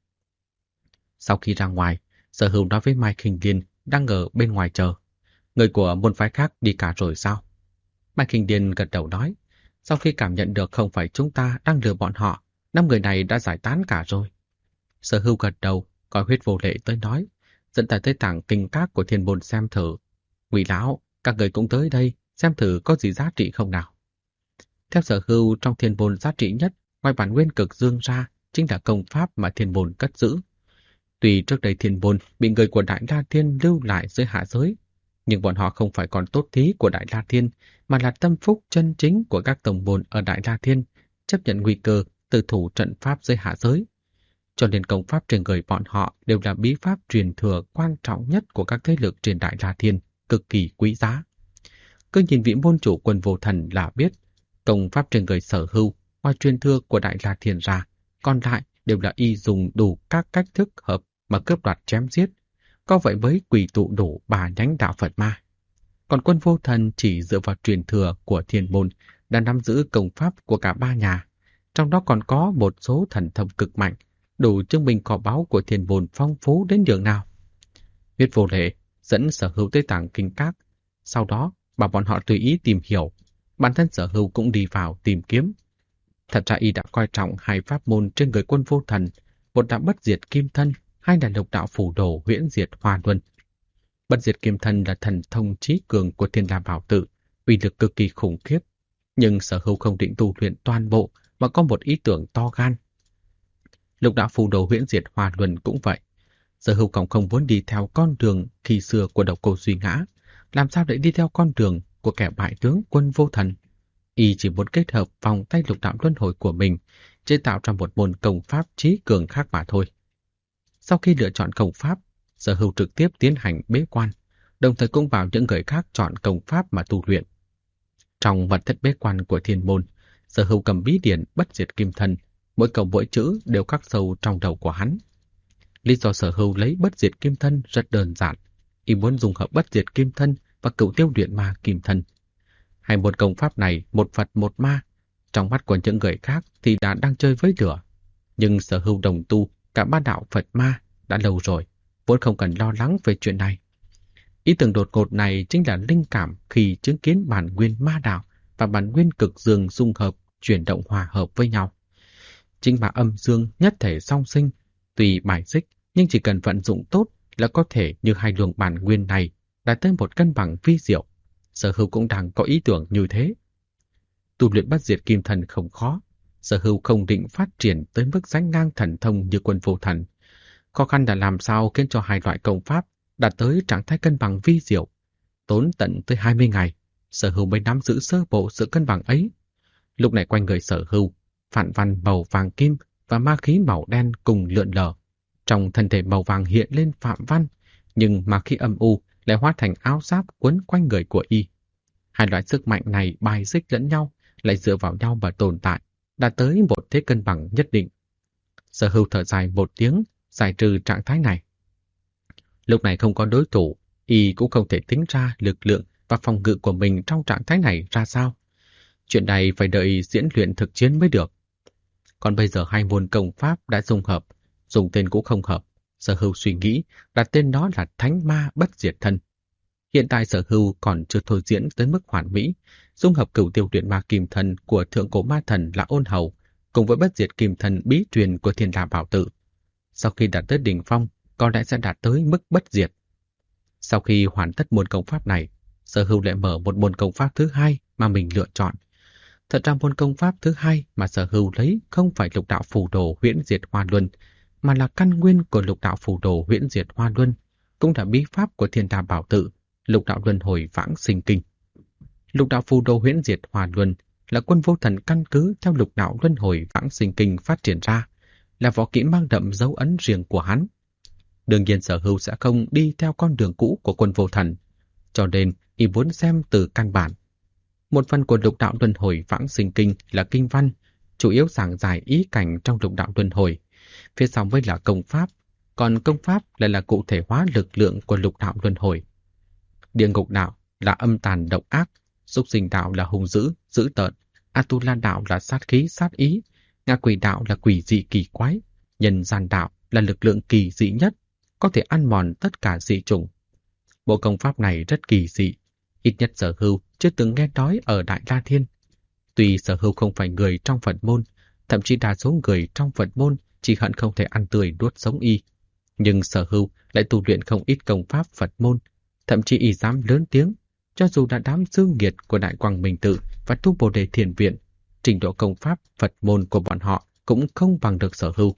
S1: Sau khi ra ngoài, Sở Hưu nói với Mai Khinh Điên đang ở bên ngoài chờ. Người của môn phái khác đi cả rồi sao? Mai Khinh Điên gật đầu nói, sau khi cảm nhận được không phải chúng ta đang lừa bọn họ, 5 người này đã giải tán cả rồi. Sở Hưu gật đầu, gọi Huyết Vô Lệ tới nói, dẫn ta tới tảng kinh các của Thiên Môn xem thử. Ngụy lão, các người cũng tới đây, xem thử có gì giá trị không nào. Theo Sở Hưu, trong Thiên Môn giá trị nhất, ngoài bản nguyên cực dương ra, chính là công pháp mà Thiên Môn cất giữ. Tuy trước đây Thiên Môn bị người của Đại La Thiên lưu lại dưới hạ giới, nhưng bọn họ không phải còn tốt thí của Đại La Thiên, mà là tâm phúc chân chính của các tổng môn ở Đại La Thiên, chấp nhận nguy cơ từ thủ trận pháp dưới hạ giới. Cho nên công pháp trên người bọn họ đều là bí pháp truyền thừa quan trọng nhất của các thế lực trên Đại La Thiên, cực kỳ quý giá. Cứ nhìn vị môn chủ Quân Vô Thần là biết, công pháp trên người Sở Hưu, ngoài truyền thừa của Đại La Thiên ra, còn lại đều là y dùng đủ các cách thức hợp mà cướp đoạt chém giết. Có vậy mới quỳ tụ đủ 3 nhánh đạo Phật ma. Còn Quân Vô Thần chỉ dựa vào truyền thừa của Thiên Môn đã nắm giữ công pháp của cả 3 nhà. Trong đó còn có một số thần thông cực mạnh, đủ chứng minh kho báu của Thiên Môn phong phú đến nhường nào. Huyết Vô Lệ dẫn Sở Hưu tới tảng kinh các, sau đó bảo bọn họ tùy ý tìm hiểu. Bản thân Sở Hưu cũng đi vào tìm kiếm. Thật ra y đã coi trọng 2 pháp môn trên người Quân Vô Thần, một là bất diệt kim thân, hai là lục đạo phủ đồ huyễn diệt hoa luân. Bất diệt kim thân là thần thông trí cường của Thiên La Bảo Tự, uy lực cực kỳ khủng khiếp, nhưng Sở Hưu không định tu luyện toàn bộ mà có một ý tưởng to gan. Lục đạo phù đồ huyễn diệt hòa luân cũng vậy. Sở Hưu còn không muốn đi theo con đường khi xưa của độc cô Duy Ngã, làm sao để đi theo con đường của kẻ bại tướng Quân Vô Thần. Y chỉ muốn kết hợp vòng tay lục đạo luân hồi của mình, chế tạo ra một môn công pháp trí cường khác mà thôi. Sau khi lựa chọn công pháp, Sở Hưu trực tiếp tiến hành bế quan, đồng thời cũng bảo những người khác chọn công pháp mà tu luyện. Trong mật thất bế quan của Thiên Môn, Sở Hưu cầm bí điển Bất Diệt Kim Thân, mỗi câu mỗi chữ đều khắc sâu trong đầu của hắn. Lý do Sở Hưu lấy Bất Diệt Kim Thân rất đơn giản, y muốn dùng hợp Bất Diệt Kim Thân và Cửu Tiêu Luyện Ma Kim Thân. Hai môn công pháp này một Phật một ma, trong mắt của những người khác thì đang chơi với lửa, nhưng Sở Hưu đồng tu cả ba đạo Phật ma đã lâu rồi, vốn không cần lo lắng về chuyện này. Ý tưởng đột ngột này chính là linh cảm khi chứng kiến bản nguyên ma đạo và bản nguyên cực dương dung hợp, chuyển động hòa hợp với nhau. Chính mà âm dương nhất thể song sinh, tùy bài xích nhưng chỉ cần vận dụng tốt là có thể như hai luồng bản nguyên này đạt tới một cân bằng vi diệu. Sở Hưu cũng đang có ý tưởng như thế. Tu luyện Bất Diệt Kim Thân không khó, Sở Hưu không định phát triển tới mức sánh ngang thần thông như Quân Vô Thần. Khó khăn là làm sao khiến cho hai loại công pháp đạt tới trạng thái cân bằng vi diệu. Tốn tận tới 20 ngày, Sở Hưu mới nắm giữ sơ bộ sự cân bằng ấy. Lúc này quanh người Sở Hưu, phản văn màu vàng kim và ma khí màu đen cùng lượn lờ. Trong thân thể màu vàng hiện lên phạm văn, nhưng ma khí âm u lại hóa thành áo giáp quấn quanh người của y. Hai loại sức mạnh này bài xích lẫn nhau, lại dựa vào nhau mà tồn tại, đạt tới một thế cân bằng nhất định. Sở Hưu thở dài một tiếng, giải trừ trạng thái này. Lúc này không có đối thủ, y cũng không thể tính ra lực lượng và phòng ngự của mình trong trạng thái này ra sao. Chuyện này phải đợi diễn luyện thực chiến mới được. Còn bây giờ hai môn công pháp đã dung hợp, dùng tên cũng không hợp. Sở Hưu suy nghĩ đặt tên đó là Thánh Ma Bất Diệt Thân. Hiện tại Sở Hưu còn chưa thôi diễn tới mức hoàn mỹ, dung hợp Cửu Tiêu Luyện Ma Kim Thân của Thượng Cổ Ma Thần là Ôn Hầu cùng với Bất Diệt Kim Thân bí truyền của Thiên La Bảo Tự. Sau khi đạt tới đỉnh phong, có lẽ sẽ đạt tới mức bất diệt. Sau khi hoàn tất môn công pháp này, Sở Hưu lại mở một môn công pháp thứ hai mà mình lựa chọn. Thật ra môn công pháp thứ hai mà Sở Hưu lấy không phải Lục Đạo Phù Đồ Huyễn Diệt Hoa Luân, mà là căn nguyên của Lục Đạo Phù Đồ Huyễn Diệt Hoa Luân, cũng là bí pháp của Thiên La Bảo Tự, Lục Đạo Luân Hồi Vãng Sinh Kinh. Lục Đạo Phù Đồ Huyễn Diệt Hoa Luân là Quân Vô Thần căn cứ theo Lục Đạo Luân Hồi Vãng Sinh Kinh phát triển ra, là võ kỹ mang đậm dấu ấn riêng của hắn. Đương nhiên Sở Hưu sẽ không đi theo con đường cũ của Quân Vô Thần, cho nên y muốn xem từ căn bản. Một phần của Lục Đạo Luân Hồi Vãng Sinh Kinh là kinh văn, chủ yếu giảng giải ý cảnh trong Lục Đạo Luân Hồi. Phía sau mới là công pháp, còn công pháp lại là cụ thể hóa lực lượng của Lục Đạo Luân Hồi. Địa ngục đạo là âm tàn độc ác, súc sinh đạo là hung dữ, dữ tợn, Atula đạo là sát khí sát ý, ngạ quỷ đạo là quỷ dị kỳ quái, nhân gian đạo là lực lượng kỳ dị nhất, có thể ăn mòn tất cả dị chủng. Bộ công pháp này rất kỳ dị, ít nhất Sở Hưu chưa từng nghe nói ở Đại La Thiên. Tuy Sở Hưu không phải người trong Phật môn, thậm chí đa số người trong Phật môn chỉ hận không thể ăn tươi nuốt sống y, nhưng Sở Hưu lại tu luyện không ít công pháp Phật môn, thậm chí y dám lớn tiếng, cho dù đã đám dương nghiệt của Đại Quang Minh Tự và Tu Bồ Đề Thiền Viện, trình độ công pháp Phật môn của bọn họ cũng không bằng được Sở Hưu.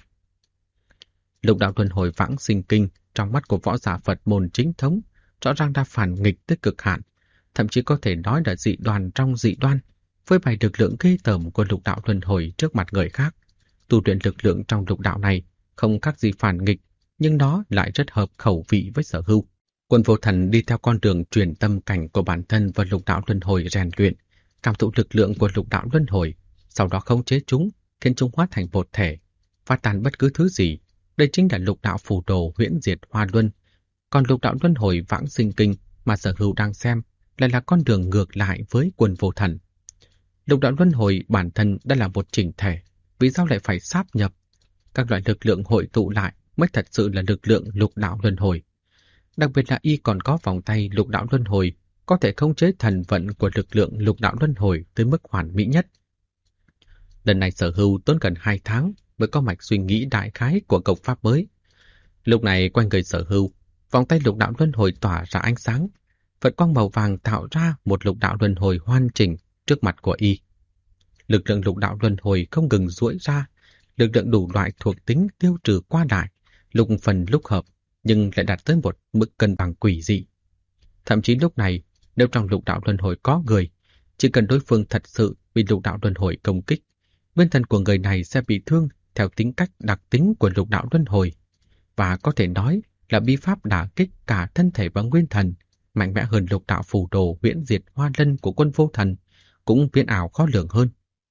S1: Lục Đạo Luân Hồi Vãng Sinh Kinh trong mắt của võ giả Phật môn chính thống rõ ràng đã phản nghịch tới cực hạn, thậm chí có thể nói là dị đoan trong dị đoan, với bài lực lượng ghê tởm của Lục Đạo Luân Hồi trước mặt người khác. Tu luyện lực lượng trong lục đạo này không khác gì phản nghịch, nhưng nó lại rất hợp khẩu vị với Sở Hưu. Quân Vô Thần đi theo con đường truyền tâm cảnh của bản thân và Lục Đạo Luân Hồi rèn luyện, cảm thụ lực lượng của Lục Đạo Luân Hồi, sau đó khống chế chúng, khiến chúng hóa thành một thể, phát tán bất cứ thứ gì. Đây chính là Lục Đạo Phù Đồ Huyễn Diệt Hoa Luân. Còn Lục Đạo Luân Hồi Vãng Sinh Kinh mà Sở Hưu đang xem lại là con đường ngược lại với Quân Vô Thần. Lục Đạo Luân Hồi bản thân đã là một chỉnh thể, vì sao lại phải sáp nhập? Các loại lực lượng hội tụ lại mới thật sự là lực lượng Lục Đạo Luân Hồi. Đặc biệt là y còn có vòng tay Lục Đạo Luân Hồi, có thể khống chế thần vận của lực lượng Lục Đạo Luân Hồi tới mức hoàn mỹ nhất. Lần này Sở Hưu tốn gần 2 tháng mới có mạch suy nghĩ đại khái của công pháp mới. Lúc này quanh người Sở Hưu, vòng tay Lục Đạo Luân Hồi tỏa ra ánh sáng. Phật quang màu vàng tạo ra một lục đạo luân hồi hoàn chỉnh trước mặt của y. Lực lượng lục đạo luân hồi không ngừng duỗi ra, lực lượng đủ loại thuộc tính tiêu trừ qua đại, lục phần lúc hợp, nhưng lại đạt tới một mức cân bằng quỷ dị. Thậm chí lúc này, nếu trong lục đạo luân hồi có người, chỉ cần đối phương thật sự bị lục đạo luân hồi công kích, nguyên thần của người này sẽ bị thương theo tính cách đặc tính của lục đạo luân hồi, và có thể nói là bí pháp đả kích cả thân thể và nguyên thần, mạnh mẽ hơn lục đạo phù đồ huyễn diệt hoa lân của Quân Vô Thần, cũng biến ảo khó lường hơn.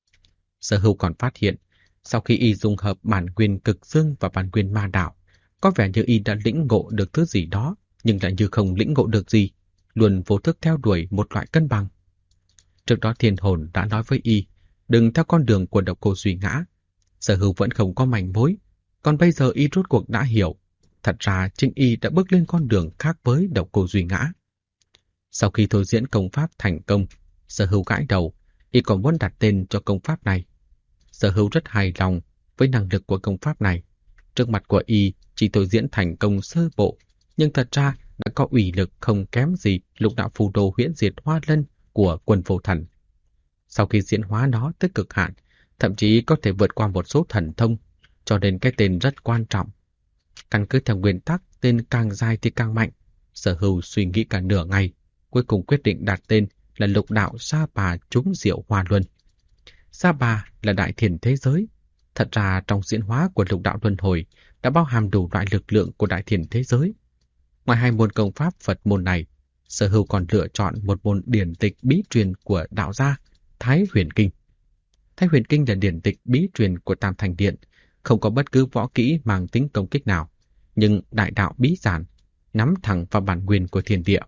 S1: Sở Hữu còn phát hiện, sau khi y dung hợp bản nguyên cực dương và bản nguyên ma đạo, có vẻ như y đã lĩnh ngộ được thứ gì đó, nhưng lại như không lĩnh ngộ được gì, luôn vô thức theo đuổi một loại cân bằng. Trước đó Thiên Hồn đã nói với y, đừng theo con đường của Độc Cô Duy Ngã. Sở Hữu vẫn không có manh mối, còn bây giờ y rốt cuộc đã hiểu, thật ra chính y đã bước lên con đường khác với Độc Cô Duy Ngã. Sau khi thôi diễn công pháp thành công, Sở Hữu gãi đầu, y còn muốn đặt tên cho công pháp này. Sở Hữu rất hài lòng với năng lực của công pháp này. Trước mặt của y chỉ thôi diễn thành công sơ bộ, nhưng thật ra đã có ủy lực không kém gì lục đạo phù đồ huyễn diệt hoa lân của Quân Vô Thần. Sau khi diễn hóa nó tới cực hạn, thậm chí có thể vượt qua một số thần thông, cho nên cái tên rất quan trọng. Căn cứ theo nguyên tắc tên càng dài thì càng mạnh, Sở Hữu suy nghĩ cả nửa ngày, cuối cùng quyết định đặt tên là lục đạo Sa Bà Trúng Diệu Hoa Luân. Sa Bà là đại thiền thế giới. Thật ra trong diễn hóa của lục đạo luân hồi đã bao hàm đủ loại lực lượng của đại thiền thế giới. Ngoài hai môn công pháp Phật môn này, Sở Hữu còn lựa chọn một môn điển tịch bí truyền của đạo gia, Thái Huyền Kinh. Thái Huyền Kinh là điển tịch bí truyền của Tam Thành Điện, không có bất cứ võ kỹ mang tính công kích nào, nhưng đại đạo bí giản, nắm thẳng vào bản nguyên của thiên địa.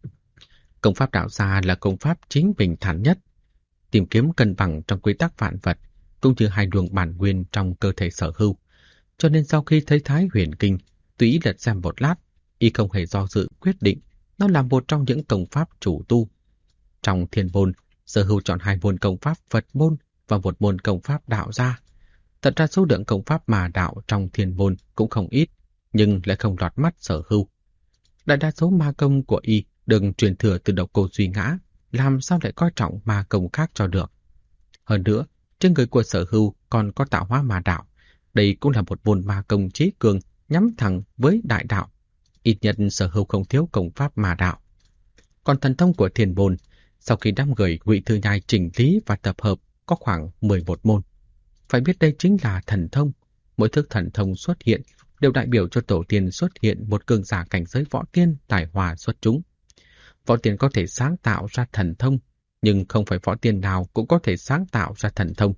S1: Công pháp đạo gia là công pháp chính bình thản nhất, tìm kiếm cân bằng trong quy tắc vạn vật, cũng như hai luồng bản nguyên trong cơ thể Sở Hữu. Cho nên sau khi thấy Thái Huyền Kinh, tùy ý lật xem một lát, y không hề do dự quyết định nó là một trong những công pháp chủ tu. Trong thiên môn, Sở Hữu chọn hai môn công pháp Phật môn và một môn công pháp đạo gia. Thật ra số lượng công pháp mà đạo trong thiên môn cũng không ít, nhưng lại không lọt mắt Sở Hữu. Đại đa số ma công của y được truyền thừa từ Độc Cô Duy Ngã, làm sao lại coi trọng ma công khác cho được. Hơn nữa, trên người của Sở Hữu còn có tạo hóa ma đạo. Đây cũng là một môn ma công trí cường nhắm thẳng với đại đạo. Ít nhất Sở Hữu không thiếu công pháp ma đạo. Còn thần thông của thiên môn, sau khi đám người Ngụy Thư Nhai chỉnh lý và tập hợp có khoảng 11 môn. Phải biết đây chính là thần thông. Mỗi thức thần thông xuất hiện đều đại biểu cho tổ tiên xuất hiện một cường giả cảnh giới võ tiên tài hòa xuất chúng. Võ tiên có thể sáng tạo ra thần thông, nhưng không phải võ tiên nào cũng có thể sáng tạo ra thần thông.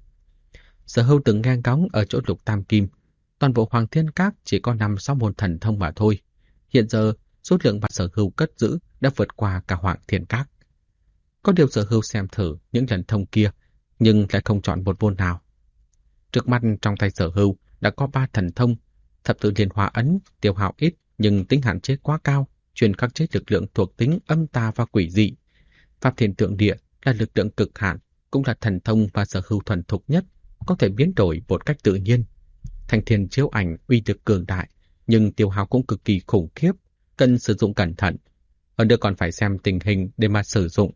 S1: Sở Hữu từng nghe ngóng ở chỗ Lục Tam Kim, toàn bộ Hoàng Thiên Các chỉ có 5-6 môn thần thông mà thôi. Hiện giờ, số lượng mà Sở Hữu cất giữ đã vượt qua cả Hoàng Thiên Các. Có điều Sở Hữu xem thử những thần thông kia, nhưng lại không chọn một môn nào. Trước mắt trong tay Sở Hữu đã có 3 thần thông, Thập Tự Liên Hoa Ấn, tiêu hao ít nhưng tính hạn chế quá cao, chuyên khắc chế lực lượng thuộc tính âm tà và quỷ dị. Pháp Thiên Tượng Địa là lực lượng cực hạn, cũng là thần thông và Sở Hữu thuần thục nhất, có thể biến đổi một cách tự nhiên. Thanh Thiên Chiếu Ảnh uy lực cường đại, nhưng tiêu hao cũng cực kỳ khủng khiếp, cần sử dụng cẩn thận. Hơn nữa còn phải xem tình hình để mà sử dụng.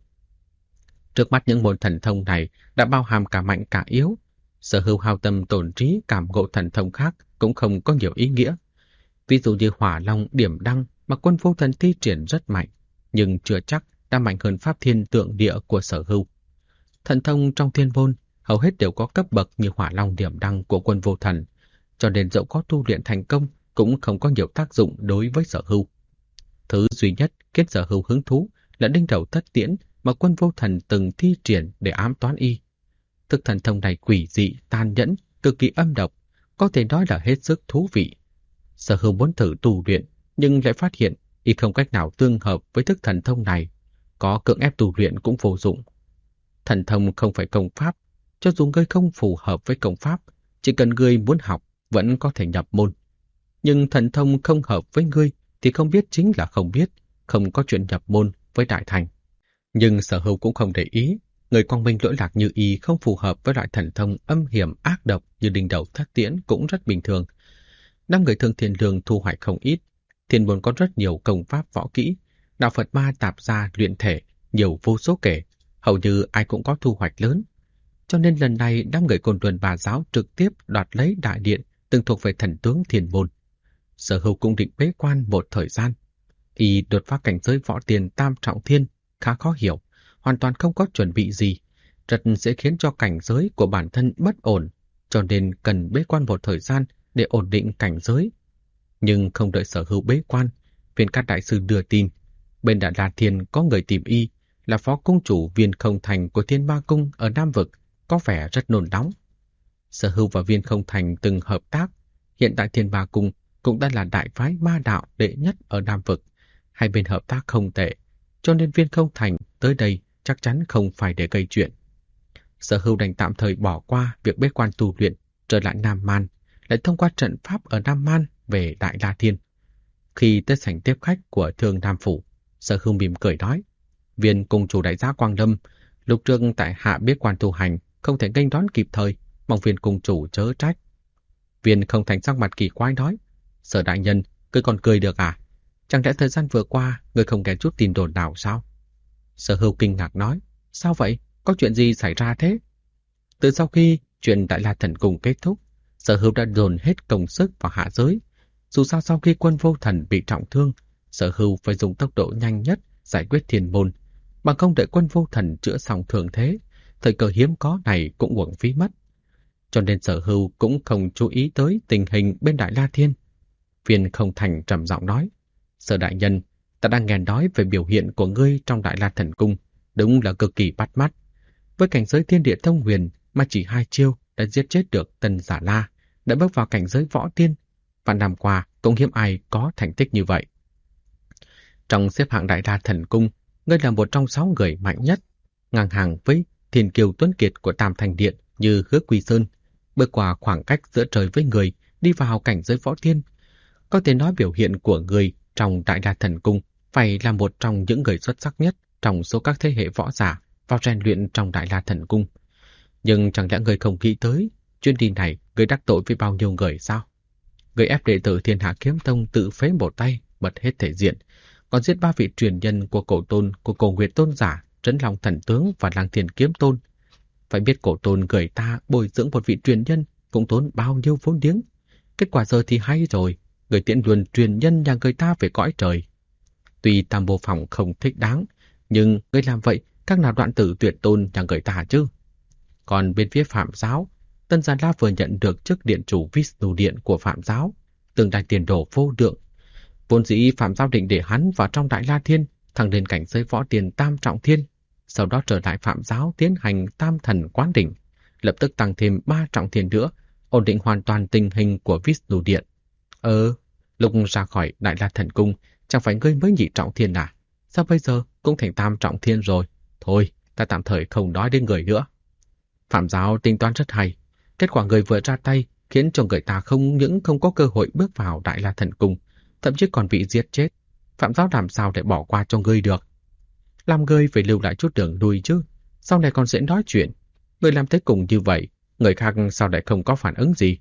S1: Trước mắt những môn thần thông này đã bao hàm cả mạnh cả yếu. Sở Hữu hao tâm tổn trí cảm ngộ thần thông khác cũng không có nhiều ý nghĩa. Ví dụ như Hỏa Long Điểm Đăng mà Quân Vô Thần thi triển rất mạnh, nhưng chưa chắc đã mạnh hơn Pháp Thiên Tượng Địa của Sở Hữu. Thần thông trong thiên môn hầu hết đều có cấp bậc như Hỏa Long Điểm Đăng của Quân Vô Thần, cho nên dẫu có tu luyện thành công cũng không có nhiều tác dụng đối với Sở Hữu. Thứ duy nhất khiến Sở Hữu hứng thú là đinh đầu thất tiễn mà Quân Vô Thần từng thi triển để ám toán y. Thức thần thông này quỷ dị, tàn nhẫn, cực kỳ âm độc, có thể nói là hết sức thú vị. Sở Hữu muốn thử tu luyện, nhưng lại phát hiện y không cách nào tương hợp với thức thần thông này, có cưỡng ép tu luyện cũng vô dụng. Thần thông không phải công pháp, cho dù ngươi không phù hợp với công pháp, chỉ cần ngươi muốn học vẫn có thể nhập môn. Nhưng thần thông không hợp với ngươi thì không biết chính là không biết, không có chuyện nhập môn với đại thành. Nhưng Sở Hữu cũng không để ý, người quang minh lỗi lạc như y không phù hợp với loại thần thông âm hiểm ác độc như đinh đầu thất tiễn cũng rất bình thường. Năm người Thương Thiên Lương thu hoạch không ít, thiên môn có rất nhiều công pháp võ kỹ, đạo Phật ma tạp gia luyện thể nhiều vô số kể, hầu như ai cũng có thu hoạch lớn. Cho nên lần này đám người Côn Luân Bà giáo trực tiếp đoạt lấy đại điện từng thuộc về thần tướng Thiên Môn. Sở Hưu cũng định bế quan một thời gian. Y đột phá cảnh giới võ tiền tam trọng thiên khá khó hiểu, hoàn toàn không có chuẩn bị gì, rất dễ khiến cho cảnh giới của bản thân bất ổn, cho nên cần bế quan một thời gian để ổn định cảnh giới. Nhưng không đợi Sở Hưu bế quan, Viên Cát đại sư đưa tin, bên Đại La Thiên có người tìm y, là phó cung chủ Viên Không Thành của Thiên Ma Cung ở Nam Vực, có vẻ rất nôn nóng. Sở Hưu và Viên Không Thành từng hợp tác, hiện tại Thiên Ma Cung cũng đã là đại phái ma đạo đệ nhất ở Nam Vực. Hai bên hợp tác không tệ, cho nên Viên Không Thành tới đây chắc chắn không phải để gây chuyện. Sở Hưu đành tạm thời bỏ qua việc bế quan tu luyện, trở lại Nam Man, lại thông qua trận pháp ở Nam Man về Đại La Thiên. Khi tới sảnh tiếp khách của Thương Nam Phủ, Sở Hưu mỉm cười nói, Viên cung chủ đại gia Quang Lâm, lúc trước tại hạ bế quan tu hành, không thể nghênh đón kịp thời, mong Viên cung chủ chớ trách. Viên Không Thành sắc mặt kỳ quái nói, Sở đại nhân, ngươi còn cười được à? Chẳng lẽ thời gian vừa qua, ngươi không nghe chút tin đồn nào sao? Sở Hưu kinh ngạc nói, sao vậy? Có chuyện gì xảy ra thế? Từ sau khi chuyện Đại La Thần Cung kết thúc, Sở Hưu đã dồn hết công sức vào hạ giới. Dù sao sau khi Quân Vô Thần bị trọng thương, Sở Hưu phải dùng tốc độ nhanh nhất giải quyết Thiên Môn, bằng không đợi Quân Vô Thần chữa xong thương thế, thời cơ hiếm có này cũng uổng phí mất. Cho nên Sở Hưu cũng không chú ý tới tình hình bên Đại La Thiên. Viên Không Thành trầm giọng nói, Sở đại nhân, ta đang nghe nói về biểu hiện của ngươi trong Đại La Thần Cung, đúng là cực kỳ bắt mắt. Với cảnh giới thiên địa thông huyền mà chỉ 2 chiêu đã giết chết được Tân Giả La, đã bước vào cảnh giới võ tiên, và năm qua cũng hiếm ai có thành tích như vậy. Trong xếp hạng Đại La Thần Cung, ngươi là một trong 6 người mạnh nhất, ngang hàng với thiên kiều tuấn kiệt của Tam Thành Điện như Hứa Quy Sơn, bước qua khoảng cách giữa trời với người, đi vào cảnh giới võ tiên. Có thể nói biểu hiện của người trong Đại La Thần Cung phải là một trong những người xuất sắc nhất trong số các thế hệ võ giả vào rèn luyện trong Đại La Thần Cung. Nhưng chẳng lẽ người không nghĩ tới chuyến đi này người đắc tội với bao nhiêu người sao? Người ép đệ tử Thiên Hạ Kiếm Tông tự phế một tay, bật hết thể diện, còn giết 3 vị truyền nhân của Cổ Tôn, của Cổ Nguyệt Tôn giả, Trấn Long Thần Tướng và Lang Thiên Kiếm Tôn. Phải biết Cổ Tôn người ta bồi dưỡng một vị truyền nhân cũng tốn bao nhiêu vốn liếng. Kết quả giờ thì hay rồi, người tiễn luân truyền nhân nhà người ta về cõi trời. Tuy Tam Vô Phòng không thích đáng, nhưng người làm vậy các nào đoạn tử tuyệt tôn nhà người ta chứ. Còn bên phía Phạm giáo, Tân Già La vừa nhận được chức điện chủ Vishnu Điện của Phạm giáo, tương lai tiền đồ vô lượng. Vốn dĩ Phạm giáo định để hắn vào trong Đại La Thiên, thăng lên cảnh giới võ tiền tam trọng thiên, sau đó trở lại Phạm giáo tiến hành tam thần quán đỉnh, lập tức tăng thêm 3 trọng thiên nữa, ổn định hoàn toàn tình hình của Vishnu Điện. Lúc ra khỏi Đại La Thần Cung, chẳng phải ngươi mới nhị trọng thiên à? Sao bây giờ cũng thành tam trọng thiên rồi? Thôi, ta tạm thời không nói đến người nữa. Phạm giáo tính toán rất hay. Kết quả người vừa ra tay khiến cho người ta không những không có cơ hội bước vào Đại La Thần Cung, thậm chí còn bị giết chết. Phạm giáo làm sao để bỏ qua cho ngươi được? Làm ngươi phải lưu lại chút đường lui chứ. Sau này còn sẽ nói chuyện. Ngươi làm thế cùng như vậy, người khác sao lại không có phản ứng gì?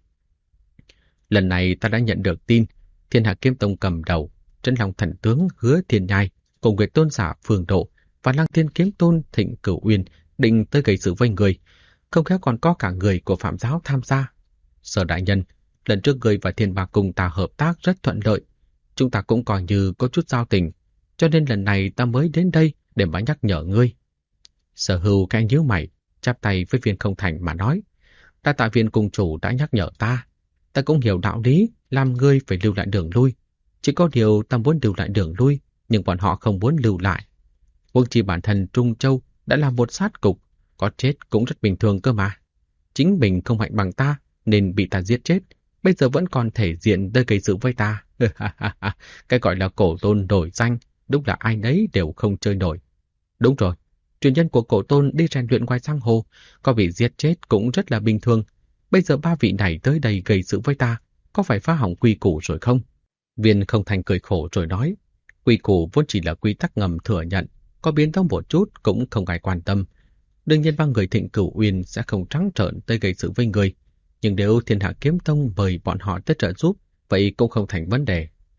S1: Lần này ta đã nhận được tin, Thiên Hạ Kiếm Tông cầm đầu, Trấn Long Thần Tướng Hứa Thiên Nhai, cùng Nguyệt Tôn giả Phương Độ và Lăng Thiên Kiếm Tôn Thịnh Cửu Uyên định tới gây sự với người. Không khéo còn có cả người của Phạm giáo tham gia. Sở đại nhân, lần trước người và Thiên Bà cùng ta hợp tác rất thuận lợi. Chúng ta cũng coi như có chút giao tình, cho nên lần này ta mới đến đây để mà nhắc nhở ngươi. Sở Hưu khẽ nhíu mày, chắp tay với Viên Không Thành mà nói, đa tạ Viên cung chủ đã nhắc nhở ta. Ta cũng hiểu đạo lý, làm ngươi phải lưu lại đường lui. Chỉ có điều ta muốn lưu lại đường lui, nhưng bọn họ không muốn lưu lại. Huống chi bản thân Trung Châu đã là một sát cục, có chết cũng rất bình thường cơ mà. Chính mình không mạnh bằng ta, nên bị ta giết chết, bây giờ vẫn còn thể diện tới gây sự với ta. Cái gọi là Cổ Tôn đổi danh, đúng là ai nấy đều không chơi nổi. Đúng rồi, truyền nhân của Cổ Tôn đi rèn luyện ngoài giang hồ, có bị giết chết cũng rất là bình thường. Bây giờ 3 vị này tới đây gây sự với ta, có phải phá hỏng quy củ rồi không? Viên Không Thành cười khổ rồi nói, quy củ vốn chỉ là quy tắc ngầm thừa nhận, có biến động một chút cũng không ai quan tâm. Đương nhiên 3 người Thịnh Cửu Uyên sẽ không trắng trợn tới gây sự với người, nhưng nếu Thiên Hạ Kiếm Tông mời bọn họ tới trợ giúp, vậy cũng không thành vấn đề.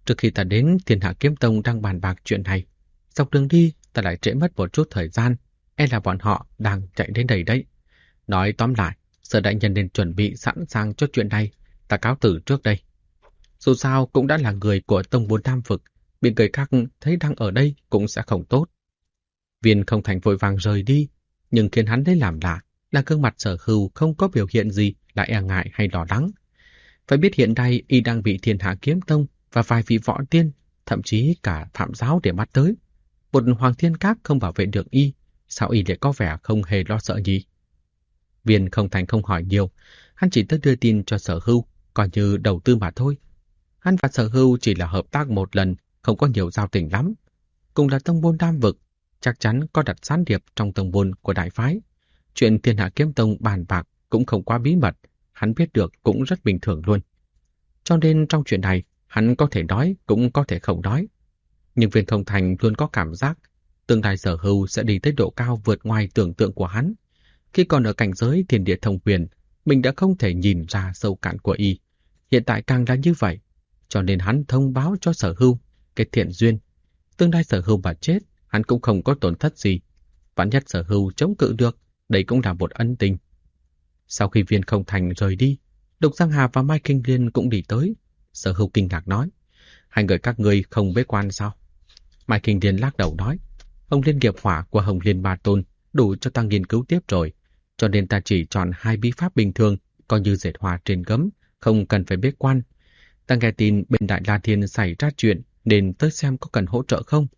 S1: Trước khi ta đến Thiên Hạ Kiếm Tông đang bàn bạc chuyện này, dọc đường đi ta lại trễ mất một chút thời gian, e là bọn họ đang chạy đến đây đấy. Nói tóm lại, Sở đại nhân nên chuẩn bị sẵn sàng cho chuyện này, ta cáo từ trước đây. Dù sao cũng đã là người của tông môn Nam Vực, bị người khác thấy đang ở đây cũng sẽ không tốt. Viên Không Thành vội vàng rời đi, nhưng khiến hắn lấy làm lạ là gương mặt Sở Hưu không có biểu hiện gì là e ngại hay lo lắng. Phải biết hiện nay y đang bị Thiên Hạ Kiếm Tông và vài vị võ tiên, thậm chí cả Phạm Giáo để mắt tới. Một Hoàng Thiên Các không bảo vệ được y, sao y lại có vẻ không hề lo sợ gì? Viên Không Thành không hỏi nhiều, hắn chỉ tới đưa tin cho Sở Hưu, coi như đầu tư mà thôi. Hắn và Sở Hưu chỉ là hợp tác một lần, không có nhiều giao tình lắm. Cùng là tông môn Nam Vực, chắc chắn có đặt gián điệp trong tông môn của đại phái. Chuyện Thiên Hạ Kiếm Tông bàn bạc cũng không quá bí mật, hắn biết được cũng rất bình thường luôn. Cho nên trong chuyện này, hắn có thể nói cũng có thể không nói. Nhưng Viên Không Thành luôn có cảm giác tương lai Sở Hưu sẽ đi tới độ cao vượt ngoài tưởng tượng của hắn. Khi còn ở cảnh giới thiên địa thông huyền, mình đã không thể nhìn ra sâu cạn của y. Hiện tại càng là như vậy, cho nên hắn thông báo cho Sở Hưu cái thiện duyên. Tương lai Sở Hưu mà chết, hắn cũng không có tổn thất gì. Vạn nhất Sở Hưu chống cự được, đây cũng là một ân tình. Sau khi Viên Không Thành rời đi, Lục Giang Hà và Mai Kinh Liên cũng đi tới. Sở Hưu kinh ngạc nói, hai người các ngươi không bế quan sao? Mai Kinh Liên lắc đầu nói, Hồng Liên Nghiệp Hỏa của Hồng Liên Ba Tôn đủ cho ta nghiên cứu tiếp rồi, cho nên ta chỉ chọn hai bí pháp bình thường, coi như dệt hoa trên gấm, không cần phải bế quan. Ta nghe tin bên Đại La Thiên xảy ra chuyện, nên tới xem có cần hỗ trợ không?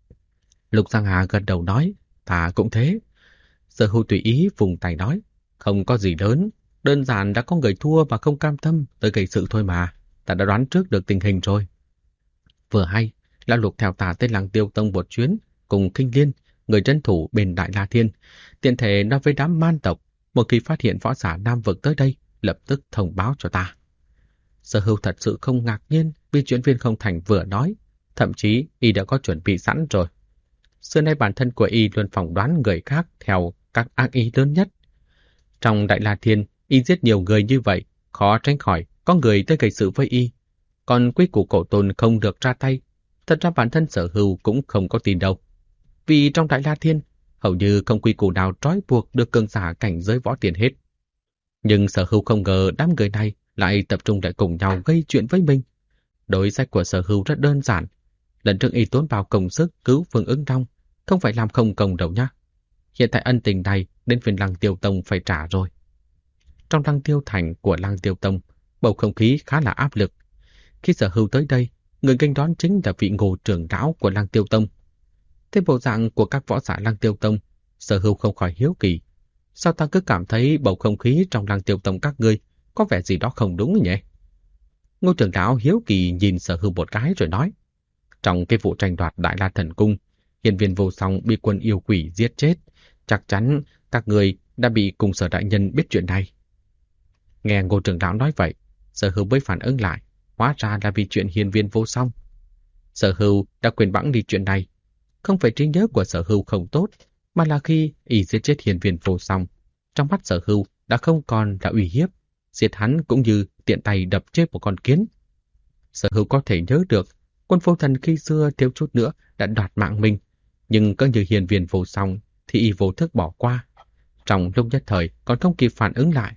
S1: Lục Giang Hà gật đầu nói, ta cũng thế. Sở Hưu tùy ý vùng tay nói, không có gì lớn, đơn giản đã có người thua và không cam tâm tới gây sự thôi mà, ta đã đoán trước được tình hình rồi. Vừa hay, Lão Lục theo ta tới Lăng Tiêu Tông một chuyến, cùng Kinh Liên, người trấn thủ bên Đại La Thiên, tiện thể nói với đám man tộc, một khi phát hiện võ giả Nam Vực tới đây, lập tức thông báo cho ta. Sở Hưu thật sự không ngạc nhiên vì chuyện Viên Không Thành vừa nói, thậm chí y đã có chuẩn bị sẵn rồi. Xưa nay bản thân của y luôn phỏng đoán người khác theo các ác ý lớn nhất. Trong Đại La Thiên, y giết nhiều người như vậy, khó tránh khỏi có người tới gây sự với y. Còn quy củ cổ tôn không được ra tay, thật ra bản thân Sở Hưu cũng không có tin đâu. Vì trong Đại La Thiên, hầu như không quy củ nào trói buộc được cường giả cảnh giới võ tiền hết. Nhưng Sở Hưu không ngờ đám người này lại tập trung lại cùng nhau gây chuyện với mình. Đối sách của Sở Hưu rất đơn giản. Lần trước y tốn bao công sức cứu Phương Ứng Long, không phải làm không công đâu nhá. Hiện tại ân tình này đến phiên Lăng Tiêu Tông phải trả rồi. Trong Lăng Tiêu Thành của Lăng Tiêu Tông, bầu không khí khá là áp lực. Khi Sở Hưu tới đây, người nghênh đón chính là vị Ngô trưởng lão của Lăng Tiêu Tông. Thế bộ dạng của các võ giả Lăng Tiêu Tông, Sở Hưu không khỏi hiếu kỳ. Sao ta cứ cảm thấy bầu không khí trong Lăng Tiêu Tông các ngươi có vẻ gì đó không đúng nhỉ? Ngô trưởng lão hiếu kỳ nhìn Sở Hưu một cái rồi nói, trong cái vụ tranh đoạt Đại La Thần Cung, Hiên Viên Vô Song bị quân yêu quỷ giết chết, chắc chắn các người đã bị cùng Sở đại nhân biết chuyện này. Nghe Ngô trưởng lão nói vậy, Sở Hưu mới phản ứng lại, hóa ra là vì chuyện Hiên Viên Vô Song. Sở Hưu đã quên bẵng đi chuyện này, không phải trí nhớ của Sở Hưu không tốt, mà là khi y giết chết Hiên Viên Vô Song, trong mắt Sở Hưu đã không còn là uy hiếp, giết hắn cũng như tiện tay đập chết một con kiến. Sở Hưu có thể nhớ được Quân Vô Thần khi xưa thiếu chút nữa đã đoạt mạng mình, nhưng có như Hiên Viên Vô Song thì y vô thức bỏ qua. Trong lúc nhất thời còn không kịp phản ứng lại.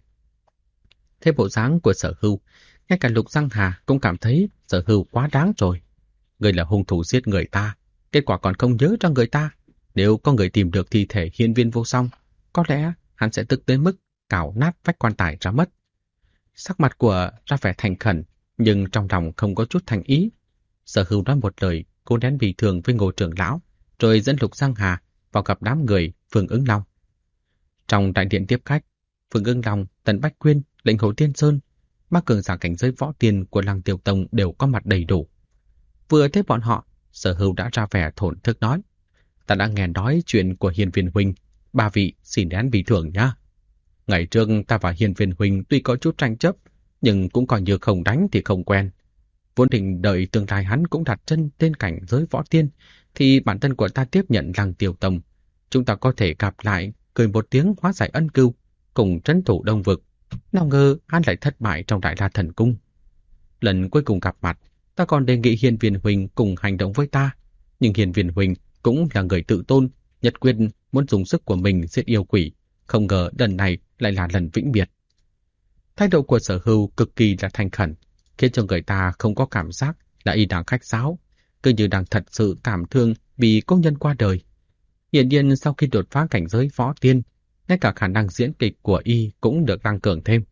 S1: Thế bộ dáng của Sở Hưu, ngay cả Lục Giang Hà cũng cảm thấy Sở Hưu quá đáng rồi. Người là hung thủ giết người ta, kết quả còn không nhớ cho người ta. Nếu có người tìm được thi thể Hiên Viên Vô Song, có lẽ hắn sẽ tức tới mức cào nát vách quan tài ra mất. Sắc mặt của ra vẻ thành khẩn, nhưng trong lòng không có chút thành ý. Sở Hưu nói một lời cố nén bình thường với Ngô trưởng lão, rồi dẫn Lục Giang Hà vào gặp đám người Phương Ứng Long. Trong đại điện tiếp khách, Phương Ứng Long, Tần Bách Quyên, Lệnh Hồ Tiên Sơn, ba cường giả cảnh giới võ tiên của Lăng Tiêu Tông đều có mặt đầy đủ. Vừa thấy bọn họ, Sở Hưu đã ra vẻ thổn thức nói, ta đã nghe nói chuyện của Hiên Viên huynh, ba vị xin nén vì thưởng nhá. Ngày trước ta và Hiên Viên huynh tuy có chút tranh chấp, nhưng cũng coi như không đánh thì không quen. Vốn định đợi tương lai hắn cũng đặt chân lên cảnh giới võ tiên, thì bản thân của ta tiếp nhận Lăng Tiêu Tông. Chúng ta có thể gặp lại, cười một tiếng hóa giải ân cừu, cùng trấn thủ Đông Vực. Nào ngờ hắn lại thất bại trong Đại La Thần Cung. Lần cuối cùng gặp mặt, Ta còn đề nghị Hiên Viên huynh cùng hành động với ta, nhưng Hiên Viên huynh cũng là người tự tôn, nhất quyết muốn dùng sức của mình giết yêu quỷ, không ngờ lần này lại là lần vĩnh biệt. Thái độ của Sở Hưu cực kỳ là thành khẩn, khiến cho người ta không có cảm giác là y đang khách sáo, cứ như đang thật sự cảm thương vì cô nhân qua đời. Hiển nhiên sau khi đột phá cảnh giới võ tiên, ngay cả khả năng diễn kịch của y cũng được tăng cường thêm.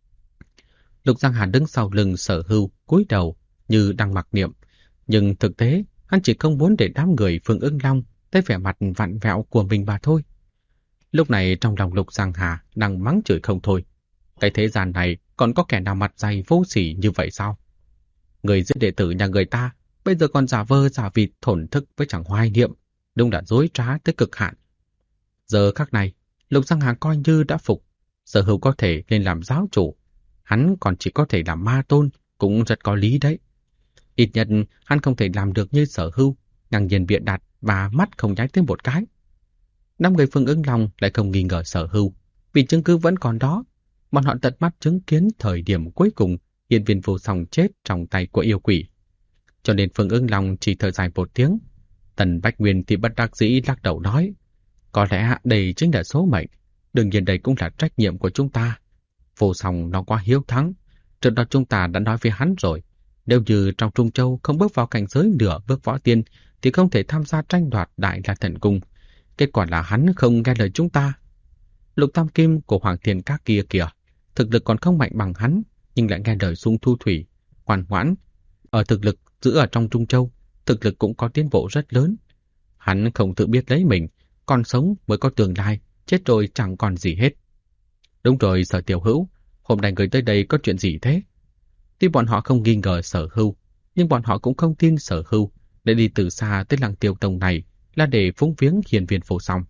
S1: Lục Giang Hà đứng sau lưng Sở Hưu, cúi đầu như đang mặc niệm, nhưng thực tế hắn chỉ không muốn để đám người Phương Ưng Long thấy vẻ mặt vặn vẹo của mình mà thôi. Lúc này trong lòng Lục Giang Hà đang mắng chửi không thôi. Cái thế gian này còn có kẻ nào mặt dày vô sỉ như vậy sao? Người giết đệ tử nhà người ta, bây giờ còn giả vờ giả vịt thổn thức với chẳng hoài niệm, đúng là dối trá tới cực hạn. Giờ khắc này, Lục Giang Hà coi như đã phục, Sở Hưu có thể lên làm giáo chủ, hắn còn chỉ có thể làm ma tôn, cũng rất có lý đấy. Ít nhất hắn không thể làm được như Sở Hưu, ngang nhiên bịa đặt và mắt không nháy thêm một cái. Năm người Phương Ưng Long lại không nghi ngờ Sở Hưu, vì chứng cứ vẫn còn đó. Bọn họ tận mắt chứng kiến thời điểm cuối cùng Hiên Viên Vô Song chết trong tay của yêu quỷ. Cho nên Phương Ưng Long chỉ thở dài một tiếng. Tần Bách Nguyên thì bất đắc dĩ lắc đầu nói, có lẽ đây chính là số mệnh, đương nhiên đây cũng là trách nhiệm của chúng ta. Vô Song nó quá hiếu thắng, trước đó chúng ta đã nói với hắn rồi, nếu như trong Trung Châu không bước vào cảnh giới nửa bước võ tiên thì không thể tham gia tranh đoạt Đại La Thần Cung. Kết quả là hắn không nghe lời chúng ta. Lục Tam Kim của Hoàng Thiên Các kia kìa, thực lực còn không mạnh bằng hắn, nhưng lại nghe lời Dung Thu Thủy, ngoan ngoãn. Ở thực lực giữ ở trong Trung Châu, thực lực cũng có tiến bộ rất lớn. Hắn không tự biết lấy mình, còn sống mới có tương lai, chết rồi chẳng còn gì hết. Đúng rồi Sở Tiểu Hữu, hôm nay người tới đây có chuyện gì thế? Tuy bọn họ không nghi ngờ Sở Hưu, nhưng bọn họ cũng không tin Sở Hưu để đi từ xa tới Lăng Tiêu Tông này là để phúng viếng Hiên Viên Vô Song.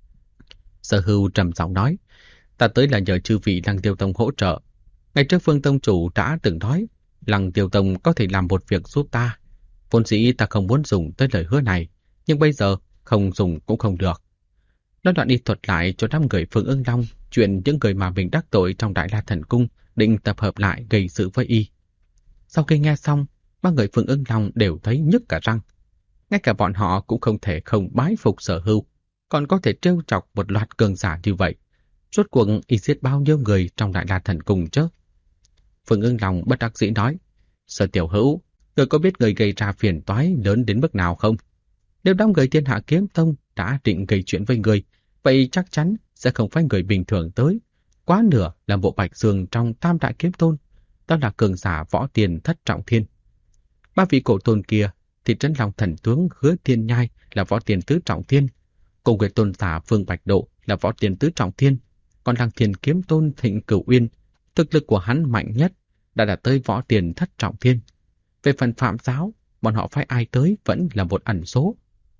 S1: Sở Hưu trầm giọng nói, ta tới là nhờ chư vị Lăng Tiêu Tông hỗ trợ. Ngày trước Phương Tông chủ đã từng nói, Lăng Tiêu Tông có thể làm một việc giúp ta. Vốn dĩ ta không muốn dùng tới lời hứa này, nhưng bây giờ không dùng cũng không được. Nó đoạn đi thuật lại cho đám người Phương Ưng Long chuyện những người mà mình đắc tội trong Đại La Thần Cung định tập hợp lại gây sự với y. Sau khi nghe xong, ba người Phương Ưng Long đều thấy nhức cả răng. Ngay cả bọn họ cũng không thể không bái phục Sở Hưu, còn có thể trêu chọc một loạt cường giả như vậy. Rốt cuộc y giết bao nhiêu người trong Đại La Thần Cung chứ? Phương Ưng Long bất đắc dĩ nói, Sở Tiểu Hữu, người có biết người gây ra phiền toái lớn đến mức nào không? Nếu đám người Thiên Hạ Kiếm Tông đã định gây chuyện với người, vậy chắc chắn sẽ không phải người bình thường tới. Quá nửa là bộ Bạch Dương trong Tam Đại Kiếm Tôn, đó là cường giả võ tiền thất trọng thiên. Ba vị cổ tôn kia thì Trấn Long Thần Tướng Hứa Thiên Nhai là võ tiền tứ trọng thiên, cùng với tôn giả Phương Bạch Độ là võ tiền tứ trọng thiên, còn Lăng Thiên Kiếm Tôn Thịnh Cửu Uyên, thực lực của hắn mạnh nhất đã đạt tới võ tiền thất trọng thiên. Về phần Phạm Giáo, bọn họ phải ai tới vẫn là một ẩn số.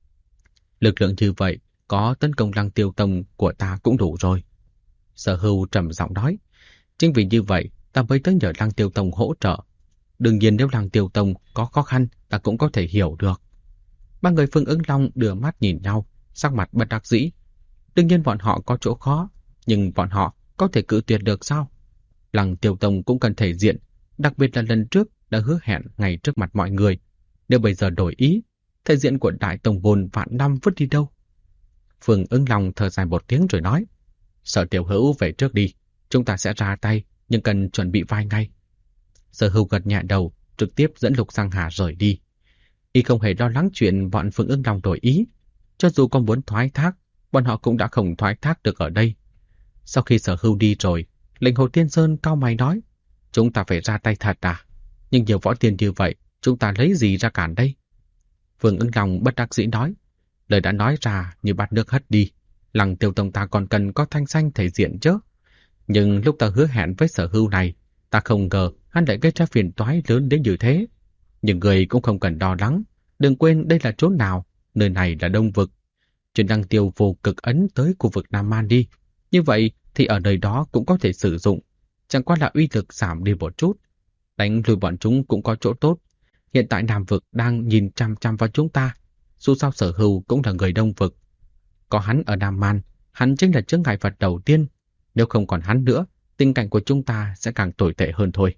S1: Lực lượng như vậy có tấn công Lăng Tiêu Tông của ta cũng đủ rồi. Sở Hưu trầm giọng nói, chính vì như vậy ta mới tới nhờ Lăng Tiêu Tông hỗ trợ. Đương nhiên nếu Lăng Tiêu Tông có khó khăn ta cũng có thể hiểu được. Ba người Phương Ưng Long đưa mắt nhìn nhau, sắc mặt bất đắc dĩ. Đương nhiên bọn họ có chỗ khó, nhưng bọn họ có thể cự tuyệt được sao? Lăng Tiêu Tông cũng cần thể diện, đặc biệt là lần trước đã hứa hẹn ngay trước mặt mọi người. Nếu bây giờ đổi ý, thể diện của Đại Tông Môn vạn năm vứt đi đâu? Phương Ưng Long thở dài một tiếng rồi nói, Sở Tiểu Hữu về trước đi, chúng ta sẽ ra tay, nhưng cần chuẩn bị vài ngày. Sở Hưu gật nhẹ đầu, trực tiếp dẫn Lục Giang Hà rời đi. Y không hề lo lắng chuyện bọn Phương Ưng Long đổi ý. Cho dù có muốn thoái thác, bọn họ cũng đã không thoái thác được ở đây. Sau khi Sở Hưu đi rồi, Lệnh Hồ Tiên Sơn cau mày nói, chúng ta phải ra tay thật à? Nhưng nhiều võ tiên như vậy, chúng ta lấy gì ra cản đây? Phương Ưng Long bất đắc dĩ nói, lời đã nói ra như bát nước hất đi. Lăng Tiêu Tông ta còn cần có thanh danh thể diện chứ. Nhưng lúc ta hứa hẹn với Sở Hưu này, ta không ngờ hắn lại gây ra phiền toái lớn đến như thế. Nhưng người cũng không cần lo lắng, đừng quên đây là chỗ nào, nơi này là Đông Vực. Chuyện Lăng Tiêu vô cực ấn tới khu vực Nam Man đi, như vậy thì ở nơi đó cũng có thể sử dụng, chẳng qua là uy lực giảm đi một chút. Đánh lùi bọn chúng cũng có chỗ tốt. Hiện tại Nam Vực đang nhìn chăm chăm vào chúng ta, dù sao Sở Hưu cũng là người Đông Vực. Có hắn ở Nam Man, hắn chính là chướng ngại vật đầu tiên. Nếu không còn hắn nữa, tình cảnh của chúng ta sẽ càng tồi tệ hơn thôi.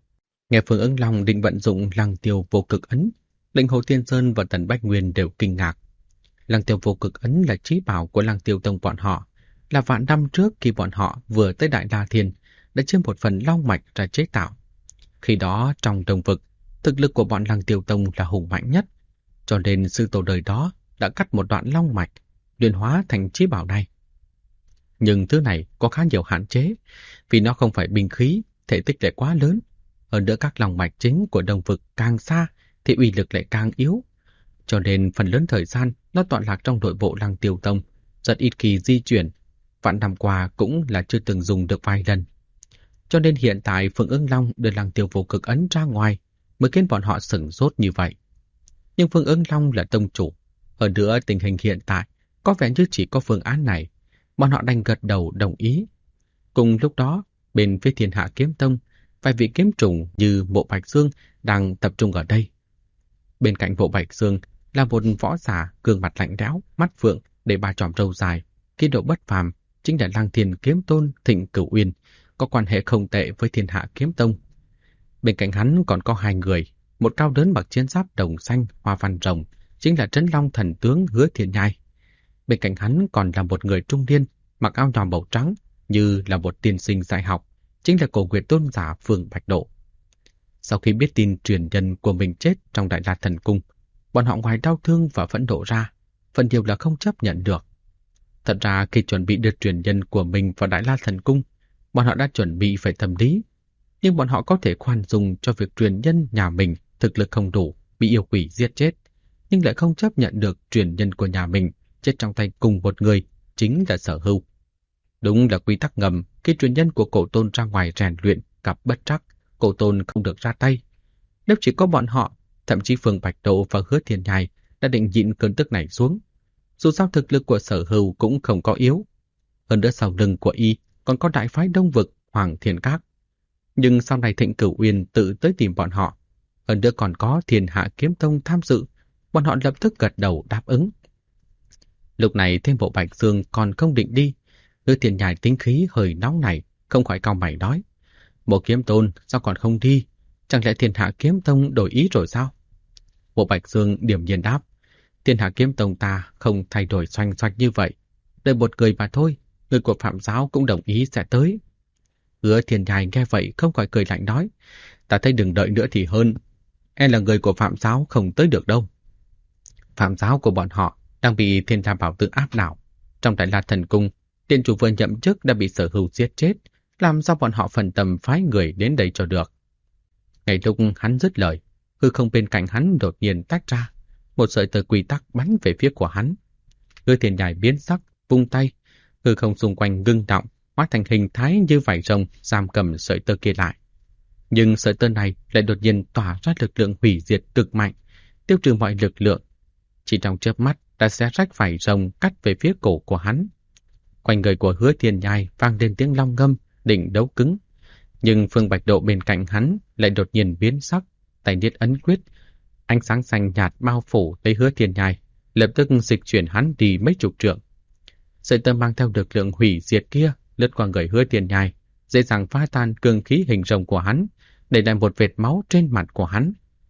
S1: Nghe Phương Ứng Long định vận dụng Lăng Tiêu vô cực ấn, Lệnh Hồ Tiên Sơn và Tần Bách Nguyên đều kinh ngạc. Lăng Tiêu vô cực ấn là chí bảo của Lăng Tiêu Tông bọn họ, là vạn năm trước khi bọn họ vừa tới Đại La Thiên đã chiếm một phần long mạch ra chế tạo. Khi đó trong đồng vực, thực lực của bọn Lăng Tiêu Tông là hùng mạnh nhất, cho nên sư tổ đời đó đã cắt một đoạn long mạch, luyện hóa thành chí bảo này. Nhưng thứ này có khá nhiều hạn chế, vì nó không phải binh khí, thể tích lại quá lớn. Hơn nữa các long mạch chính của đồng vực càng xa thì uy lực lại càng yếu. Cho nên phần lớn thời gian nó tọa lạc trong nội bộ Lăng Tiêu Tông, rất ít khi di chuyển. Vạn năm qua cũng là chưa từng dùng được vài lần. Cho nên hiện tại Phương Ứng Long đưa Lăng Tiêu vô cực ấn ra ngoài mới khiến bọn họ sửng sốt như vậy. Nhưng Phương Ứng Long là tông chủ. Hơn nữa tình hình hiện tại có vẻ như chỉ có phương án này. Bọn họ đành gật đầu đồng ý. Cùng lúc đó, bên phía Thiên Hạ Kiếm Tông, vài vị kiếm trùng như Mộ Bạch Dương đang tập trung ở đây. Bên cạnh Mộ Bạch Dương là một võ giả gương mặt lạnh lẽo, mắt phượng để ba chòm râu dài, khí độ bất phàm, chính là Lăng Thiên Kiếm Tôn Thịnh Cửu Uyên, có quan hệ không tệ với Thiên Hạ Kiếm Tông. Bên cạnh hắn còn có hai người, một cao lớn mặc chiến giáp đồng xanh hoa văn rồng, chính là Trấn Long thần tướng Hứa Thiên Nhai. Bên cạnh hắn còn là một người trung niên, mặc áo nhòm màu trắng, như là một tiên sinh dạy học, chính là Cổ Nguyệt tôn giả Phương Bạch Độ. Sau khi biết tin truyền nhân của mình chết trong Đại La Thần Cung, bọn họ ngoài đau thương và phẫn nộ ra, phần nhiều là không chấp nhận được. Thật ra khi chuẩn bị đưa truyền nhân của mình vào Đại La Thần Cung, bọn họ đã chuẩn bị phải tâm lý, nhưng bọn họ có thể khoan dung cho việc truyền nhân nhà mình thực lực không đủ, bị yêu quỷ giết chết, nhưng lại không chấp nhận được truyền nhân của nhà mình chết trong tay cùng một người, chính là Sở Hưu. Đúng là quy tắc ngầm, khi truyền nhân của Cổ Tôn ra ngoài rèn luyện gặp bất trắc, Cổ Tôn không được ra tay. Nếu chỉ có bọn họ, thậm chí Phương Bạch Độ và Hứa Thiên Nhai đã định nhịn cơn tức này xuống. Dù sao thực lực của Sở Hưu cũng không có yếu. Hơn nữa sau lưng của y còn có đại phái Đông Vực Hoàng Thiên Các. Nhưng sau này Thịnh Cửu Uyên tự tới tìm bọn họ. Hơn nữa còn có Thiên Hạ Kiếm Tông tham dự, bọn họ lập tức gật đầu đáp ứng. Lúc này thêm Bộ Bạch Dương còn không định đi. Hứa Thiên Nhai tính khí hơi nóng này, không khỏi cau mày nói: Bộ Kiếm Tôn sao còn không đi? Chẳng lẽ Thiên Hạ Kiếm Tông đổi ý rồi sao? Bộ Bạch Dương điềm nhiên đáp: Thiên Hạ Kiếm Tông ta không thay đổi xoanh xoạch như vậy. Đợi một người mà thôi, người của Phạm Giáo cũng đồng ý sẽ tới. Hứa Thiên Nhai nghe vậy không khỏi cười lạnh nói: Ta thấy đừng đợi nữa thì hơn. E là người của Phạm Giáo không tới được đâu. Phạm Giáo của bọn họ đang bị Thiên Gia Bảo Tự áp đảo. Trong Đại La Thần Cung, Điện chủ vừa nhậm chức đã bị Sở Hưu giết chết, làm sao bọn họ phần tầm phái người đến đây cho được. Ngay lúc hắn dứt lời, hư không bên cạnh hắn đột nhiên tách ra, một sợi tơ quy tắc bắn về phía của hắn. Hứa Thiên Nhai biến sắc, vung tay, hư không xung quanh ngưng động, hóa thành hình thái như vảy rồng giam cầm sợi tơ kia lại. Nhưng sợi tơ này lại đột nhiên tỏa ra lực lượng hủy diệt cực mạnh, tiêu trừ mọi lực lượng. Chỉ trong chớp mắt đã xé rách vảy rồng cắt về phía cổ của hắn. Quanh người của Hứa Thiên Nhai vang lên tiếng long ngâm, định đấu cứng. Nhưng Phương Bạch Độ bên cạnh hắn lại đột nhiên biến sắc, tay niết ấn quyết, ánh sáng xanh nhạt bao phủ lấy Hứa Thiên Nhai, lập tức dịch chuyển hắn đi mấy chục trượng. Sợi tơ mang theo lực lượng hủy diệt kia lướt qua người Hứa Thiên Nhai, dễ dàng phá tan cương khí hình rồng của hắn, để lại một vệt máu trên mặt của hắn.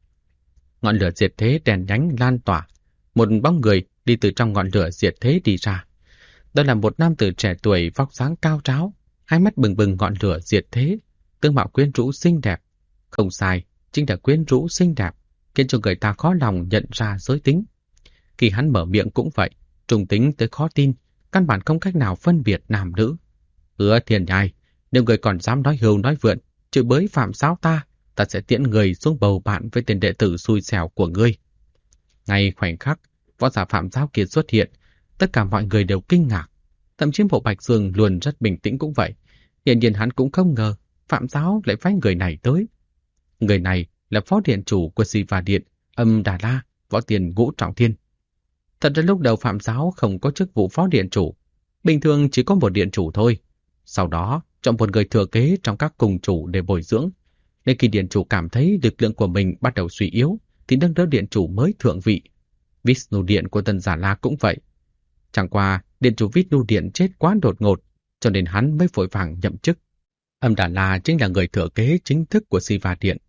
S1: Ngọn lửa diệt thế đèn nhánh lan tỏa, một bóng người đi từ trong ngọn lửa diệt thế đi ra. Đó là một nam tử trẻ tuổi vóc dáng cao tráo, hai mắt bừng bừng ngọn lửa diệt thế, tướng mạo quyến rũ xinh đẹp. Không sai, chính là quyến rũ xinh đẹp, khiến cho người ta khó lòng nhận ra giới tính. Khi hắn mở miệng cũng vậy, trùng tính tới khó tin, căn bản không cách nào phân biệt nam nữ. Hứa Thiên Nhai, nếu người còn dám nói hưu nói vượn, chửi bới Phạm Giáo ta sẽ tiễn người xuống bầu bạn với tên đệ tử xui xẻo của ngươi. Ngay khoảnh khắc, võ giả Phạm Giáo kia xuất hiện, tất cả mọi người đều kinh ngạc. Thậm chí Bộ Bạch Dương luôn rất bình tĩnh cũng vậy. Hiển nhiên hắn cũng không ngờ Phạm Giáo lại phái người này tới. Người này là phó điện chủ của Siva Điện, Âm Đà La, võ tiền Ngũ Trọng Thiên. Thật ra lúc đầu Phạm Giáo không có chức vụ phó điện chủ, bình thường chỉ có một điện chủ thôi. Sau đó, chọn một người thừa kế trong các cùng chủ để bồi dưỡng. Nên khi điện chủ cảm thấy lực lượng của mình bắt đầu suy yếu, thì nâng đỡ điện chủ mới thượng vị. Vishnu Điện của Tân Giả La cũng vậy. Chẳng qua, điện chủ Vishnu Điện chết quá đột ngột, cho nên hắn mới vội vàng nhậm chức. Âm Đà La chính là người thừa kế chính thức của Siva Điện.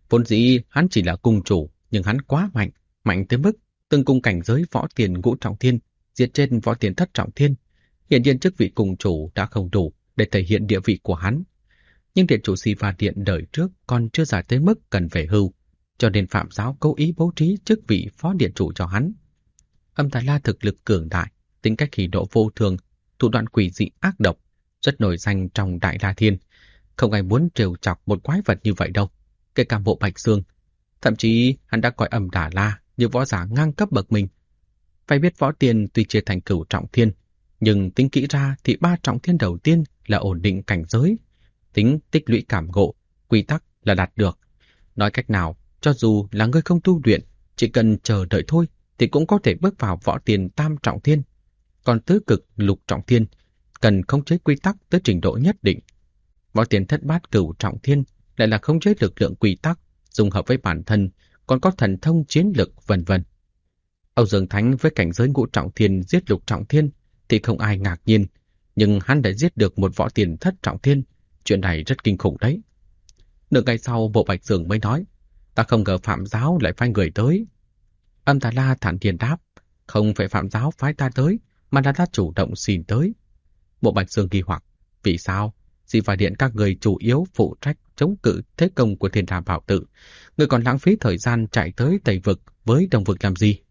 S1: Vốn dĩ hắn chỉ là cung chủ, nhưng hắn quá mạnh, mạnh tới mức từng cung cảnh giới võ tiền ngũ trọng thiên, diệt trên võ tiền thất trọng thiên. Hiện nhiên chức vị cung chủ đã không đủ để thể hiện địa vị của hắn. Nhưng điện chủ Siva Điện đời trước còn chưa già tới mức cần về hưu, cho nên Phạm Giáo cố ý bố trí chức vị phó điện chủ cho hắn. Âm Tà La thực lực cường đại, tính cách hỉ nộ vô thường, thủ đoạn quỷ dị ác độc, rất nổi danh trong Đại La Thiên. Không ai muốn trêu chọc một quái vật như vậy đâu, kể cả Mộ Bạch Dương. Thậm chí hắn đã coi Âm Tà La như võ giả ngang cấp bậc mình. Phải biết võ tiền tuy chia thành cửu trọng thiên, nhưng tính kỹ ra thì 3 trọng thiên đầu tiên là ổn định cảnh giới, tính tích lũy cảm ngộ, quy tắc là đạt được. Nói cách nào, cho dù là người không tu luyện, chỉ cần chờ đợi thôi thì cũng có thể bước vào võ tiền tam trọng thiên. Còn tứ cực lục trọng thiên cần khống chế quy tắc tới trình độ nhất định. Võ tiền thất bát cửu trọng thiên lại là khống chế lực lượng quy tắc, dung hợp với bản thân, còn có thần thông chiến lực vân vân. Âu Dương Thánh với cảnh giới ngũ trọng thiên giết lục trọng thiên thì không ai ngạc nhiên, nhưng hắn đã giết được một võ tiền thất trọng thiên, chuyện này rất kinh khủng đấy. Nửa ngày sau, Bộ Bạch Dương mới nói, ta không ngờ Phạm Giáo lại phái người tới. Âm Tà La thản nhiên đáp, không phải Phạm Giáo phái ta tới, mà là ta chủ động xin tới. Bộ Bạch Dương nghi hoặc, vì sao? Siva Điện các người chủ yếu phụ trách chống cự thế công của Thiên Đà Bảo Tự, người còn lãng phí thời gian chạy tới Tây Vực với Đông Vực làm gì?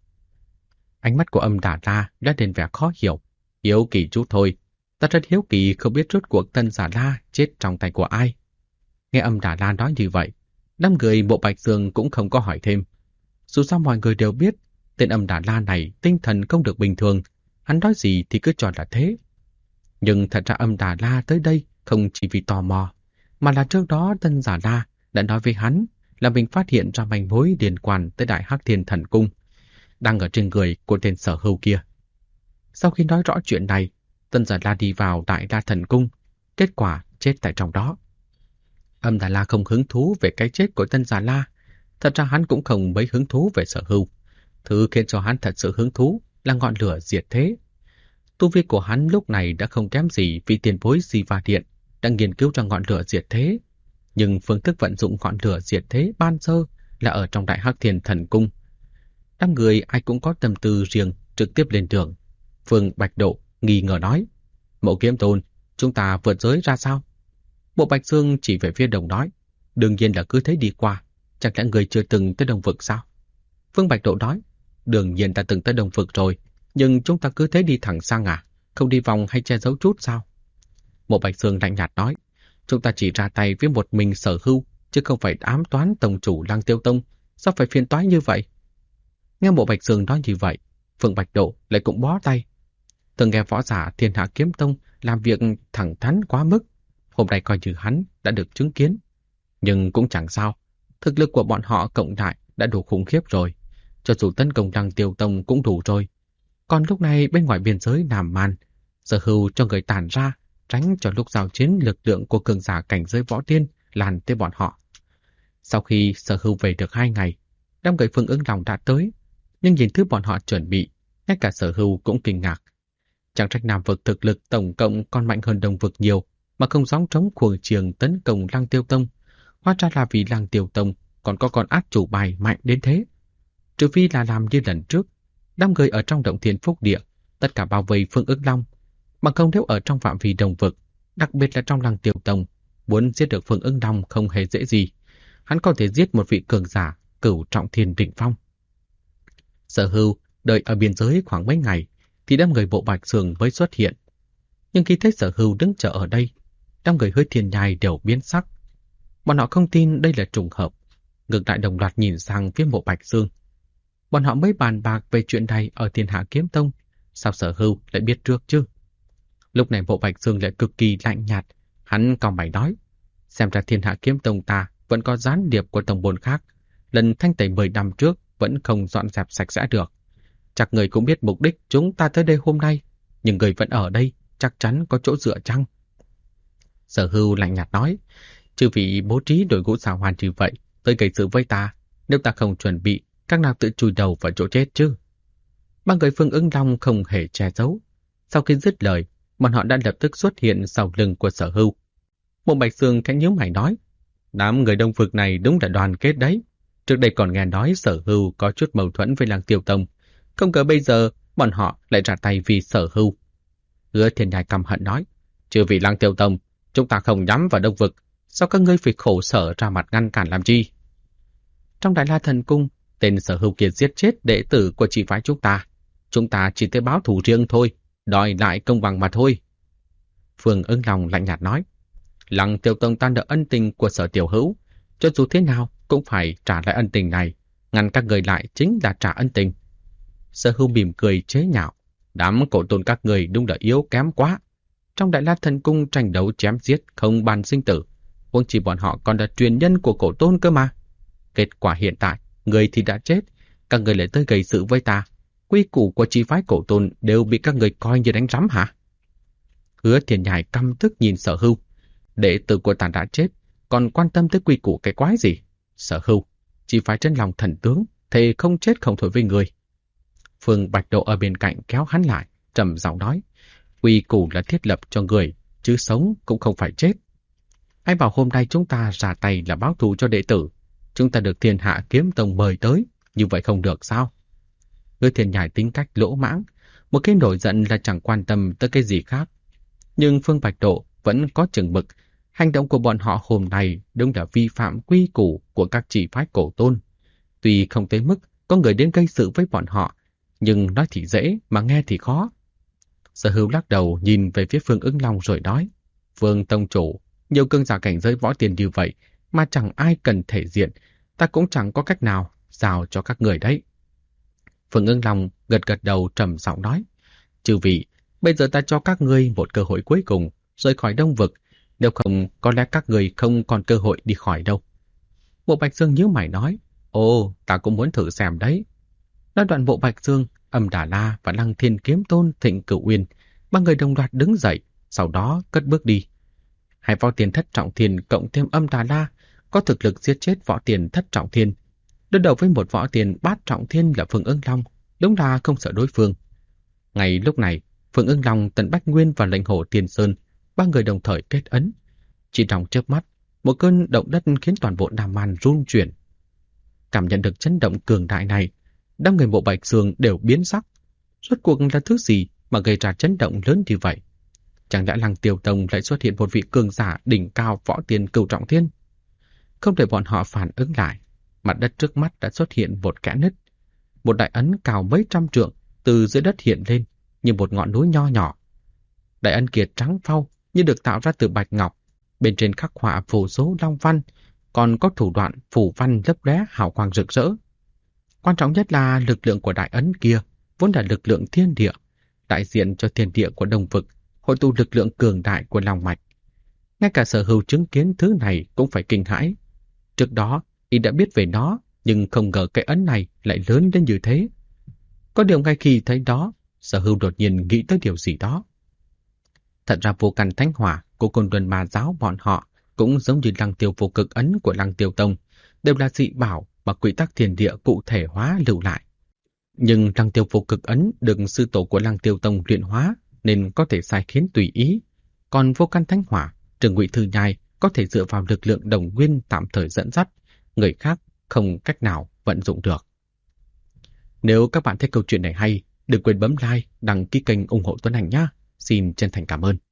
S1: Ánh mắt của Âm Tà La đã đến vẻ khó hiểu. Hiếu kỳ chút thôi, ta rất hiếu kỳ không biết rốt cuộc Tân Giả La chết trong tay của ai. Nghe Âm Tà La nói như vậy, đám người Bộ Bạch Dương cũng không có hỏi thêm. Dù sao mọi người đều biết, tên Âm Tà La này tinh thần không được bình thường, hắn nói gì thì cứ cho là thế. Nhưng thật ra Âm Tà La tới đây không chỉ vì tò mò, mà là trước đó Tân Giả La đã nói với hắn là mình phát hiện ra manh mối liên quan tới Đại Hắc Thiên Thần Cung, đang ở trên người của tên Sở Hưu kia. Sau khi nói rõ chuyện này, Tân Giả La đi vào Đại La Thần Cung, kết quả chết tại trong đó. Âm Tà La không hứng thú về cái chết của Tân Giả La, thật ra hắn cũng không mấy hứng thú về Sở Hưu. Thứ khiến cho hắn thật sự hứng thú là ngọn lửa diệt thế. Tu vi của hắn lúc này đã không kém gì vì tiền bối Siva Điện đang nghiên cứu ra ngọn lửa diệt thế, nhưng phương thức vận dụng ngọn lửa diệt thế ban sơ là ở trong Đại Hắc Thiên Thần Cung. Đám người ai cũng có tâm tư riêng, trực tiếp lên đường. Phương Bạch Độ nghi ngờ nói, Mộ Kiếm Tôn, chúng ta vượt giới ra sao? Bộ Bạch Dương chỉ về phía đông nói, đương nhiên là cứ thế đi qua, chẳng lẽ người chưa từng tới Đông Vực sao? Phương Bạch Độ nói, đương nhiên ta từng tới Đông Vực rồi, nhưng chúng ta cứ thế đi thẳng sang à, không đi vòng hay che giấu chút sao? Bộ Bạch Dương lạnh nhạt nói, chúng ta chỉ ra tay với một mình Sở Hưu, chứ không phải ám toán tổng chủ Lăng Tiêu Tông, sao phải phiền toái như vậy? Nghe Bộ Bạch Dương nói như vậy, Phương Bạch Độ lại cũng bó tay. Từng nghe võ giả Thiên Hạ Kiếm Tông làm việc thẳng thắn quá mức, hôm nay coi như hắn đã được chứng kiến. Nhưng cũng chẳng sao, thực lực của bọn họ cộng lại đã đủ khủng khiếp rồi, cho dù tấn công Lăng Tiêu Tông cũng đủ rồi. Còn lúc này bên ngoài biên giới Nam Man, Sở Hưu cho người tản ra, tránh cho lúc giao chiến lực lượng của cường giả cảnh giới võ tiên lan tới bọn họ. Sau khi Sở Hưu về được 2 ngày, đám người Phương Ứng Long đã tới, nhưng nhìn thứ bọn họ chuẩn bị, ngay cả Sở Hưu cũng kinh ngạc. Chẳng trách Nam Vực thực lực tổng cộng còn mạnh hơn Đông Vực nhiều, mà không gióng trống cuồng trường tấn công Lăng Tiêu Tông. Hóa ra là vì Lăng Tiêu Tông còn có con át chủ bài mạnh đến thế. Trừ phi là làm như lần trước, đám người ở trong Động Thiên Phúc Địa, tất cả bao vây Phương Ứng Long. Bằng không nếu ở trong phạm vi Đông Vực, đặc biệt là trong Lăng Tiêu Tông, muốn giết được Phương Ứng Long không hề dễ gì. Hắn có thể giết một vị cường giả cửu trọng thiên đỉnh phong. Sở Hưu đợi ở biên giới khoảng mấy ngày, thì đám người Bộ Bạch Dương mới xuất hiện. Nhưng khi thấy Sở Hưu đứng chờ ở đây, đám người Hứa Thiên Nhai đều biến sắc. Bọn họ không tin đây là trùng hợp, ngược lại đồng loạt nhìn sang phía Bộ Bạch Dương. Bọn họ mới bàn bạc về chuyện này ở Thiên Hạ Kiếm Tông, sao Sở Hưu lại biết trước chứ? Lúc này Bộ Bạch Dương lại cực kỳ lạnh nhạt, hắn cau mày nói, xem ra Thiên Hạ Kiếm Tông ta vẫn có gián điệp của tông môn khác, lần thanh tẩy 10 năm trước vẫn không dọn dẹp sạch sẽ được. Chắc người cũng biết mục đích chúng ta tới đây hôm nay, nhưng người vẫn ở đây, chắc chắn có chỗ dựa chăng? Sở Hưu lạnh nhạt nói, chư vị bố trí đội ngũ xảo hoàn như vậy, tới gây sự với ta, nếu ta không chuẩn bị, các nào tự chui đầu vào chỗ chết chứ? Ba người Phương Ứng Long không hề che giấu. Sau khi dứt lời, bọn họ đã lập tức xuất hiện sau lưng của Sở Hưu. Bộ Bạch Dương khẽ nhíu mày nói, Đám người Đông Vực này đúng là đoàn kết đấy. Trước đây còn nghe nói Sở Hưu có chút mâu thuẫn với Lăng Tiêu Tông. Không ngờ bây giờ bọn họ lại ra tay vì Sở Hưu. Hứa Thiên Nhai căm hận nói, trừ vì Lăng Tiêu Tông, chúng ta không nhắm vào Đông Vực. Sao các ngươi phải khổ sở ra mặt ngăn cản làm chi? Trong Đại La Thần Cung, tên Sở Hưu kia giết chết đệ tử của chỉ phái chúng ta. Chúng ta chỉ tới báo thù riêng thôi, đòi lại công bằng mà thôi. Phương Ưng Long lạnh nhạt nói, Lăng Tiêu Tông ta nợ ân tình của Sở Tiểu Hữu, cho dù thế nào cũng phải trả lại ân tình này, ngăn các người lại chính là trả ân tình. Sở Hưu mỉm cười chế nhạo, đám cổ tôn các người đúng là yếu kém quá. Trong Đại La Thần Cung tranh đấu chém giết không bàn sinh tử, huống chi bọn họ còn là truyền nhân của cổ tôn cơ mà. Kết quả hiện tại, người thì đã chết, các người lại tới gây sự với ta. Quy củ của chi phái cổ tôn đều bị các người coi như đánh rắm hả? Hứa Thiên Nhai căm tức nhìn Sở Hưu. Đệ tử của ta đã chết, còn quan tâm tới quy củ cái quái gì? Sở Hưu, chỉ phải trên lòng thần tướng, thề không chết không thôi với người. Phương Bạch Độ ở bên cạnh kéo hắn lại, trầm giọng nói, quy củ là thiết lập cho người, chứ sống cũng không phải chết. Ai bảo hôm nay chúng ta ra tay là báo thù cho đệ tử, chúng ta được Thiên Hạ Kiếm Tông mời tới, như vậy không được sao? Hứa Thiên Nhai tính cách lỗ mãng, một cái nổi giận là chẳng quan tâm tới cái gì khác. Nhưng Phương Bạch Độ vẫn có chừng mực, hành động của bọn họ hôm nay đúng là vi phạm quy củ của các chỉ phái cổ tôn. Tuy không tới mức có người đến gây sự với bọn họ, nhưng nói thì dễ mà nghe thì khó. Sở Hưu lắc đầu nhìn về phía Phương Ưng Long rồi nói, Phương Tông Chủ, nhiều cường giả cảnh giới võ tiền như vậy mà chẳng ai cần thể diện, ta cũng chẳng có cách nào giao cho các người đấy. Phương Ưng Long gật gật đầu trầm giọng nói, chư vị, bây giờ ta cho các ngươi một cơ hội cuối cùng rời khỏi Đông Vực, nếu không có lẽ các người không còn cơ hội đi khỏi đâu. Bộ Bạch Dương nhíu mày nói, ồ, ta cũng muốn thử xem đấy. Nói đoạn Bộ Bạch Dương, Âm Đà La và Lăng Thiên Kiếm Tôn Thịnh Cửu Uyên, ba người đồng loạt đứng dậy, sau đó cất bước đi. Hai võ tiền Thất Trọng Thiên cộng thêm Âm Đà La có thực lực giết chết võ tiền Thất Trọng Thiên. Đối đầu với một võ tiền Bát Trọng Thiên là Phương Ưng Long, đúng là không sợ đối phương. Ngay lúc này, Phương Ưng Long, Tần Bách Nguyên và Lãnh Hổ Tiên Sơn, ba người đồng thời kết ấn. Chỉ trong chớp mắt, một cơn động đất khiến toàn bộ Nam Man rung chuyển. Cảm nhận được chấn động cường đại này, đám người Bộ Bạch Dương đều biến sắc. Rốt cuộc là thứ gì mà gây ra chấn động lớn như vậy? Chẳng lẽ Lăng Tiêu Tông lại xuất hiện một vị cường giả đỉnh cao võ tiền Cửu Trọng Thiên? Không để bọn họ phản ứng lại, mặt đất trước mắt đã xuất hiện một kẽ nứt. Một đại ấn cao mấy trăm trượng từ dưới đất hiện lên như một ngọn núi nho nhỏ. Đại ấn kia trắng phau như được tạo ra từ bạch ngọc, bên trên khắc họa vô số long văn, còn có thủ đoạn phủ văn lấp lóe hào quang rực rỡ. Quan trọng nhất là lực lượng của đại ấn kia vốn là lực lượng thiên địa, đại diện cho thiên địa của Đông Vực, hội tụ lực lượng cường đại của long mạch. Ngay cả Sở Hưu chứng kiến thứ này cũng phải kinh hãi. Trước đó, y đã biết về nó, nhưng không ngờ cái ấn này lại lớn đến như thế. Có điều ngay khi thấy đó, Sở Hưu đột nhiên nghĩ tới điều gì đó. Thật ra vô căn thánh hỏa của Côn Luân Ma Giáo bọn họ cũng giống như Lăng Tiêu vô cực ấn của Lăng Tiêu Tông, đều là dị bảo mà quy tắc thiên địa cụ thể hóa lưu lại. Nhưng Lăng Tiêu vô cực ấn được sư tổ của Lăng Tiêu Tông luyện hóa nên có thể sai khiến tùy ý, còn vô căn thánh hỏa, Trường Ngụy Thư Nhai có thể dựa vào lực lượng đồng nguyên tạm thời dẫn dắt, người khác không cách nào vận dụng được. Nếu các bạn thấy câu chuyện này hay, đừng quên bấm like, đăng ký kênh ủng hộ Tuấn Anh nhé. Xin chân thành cảm ơn.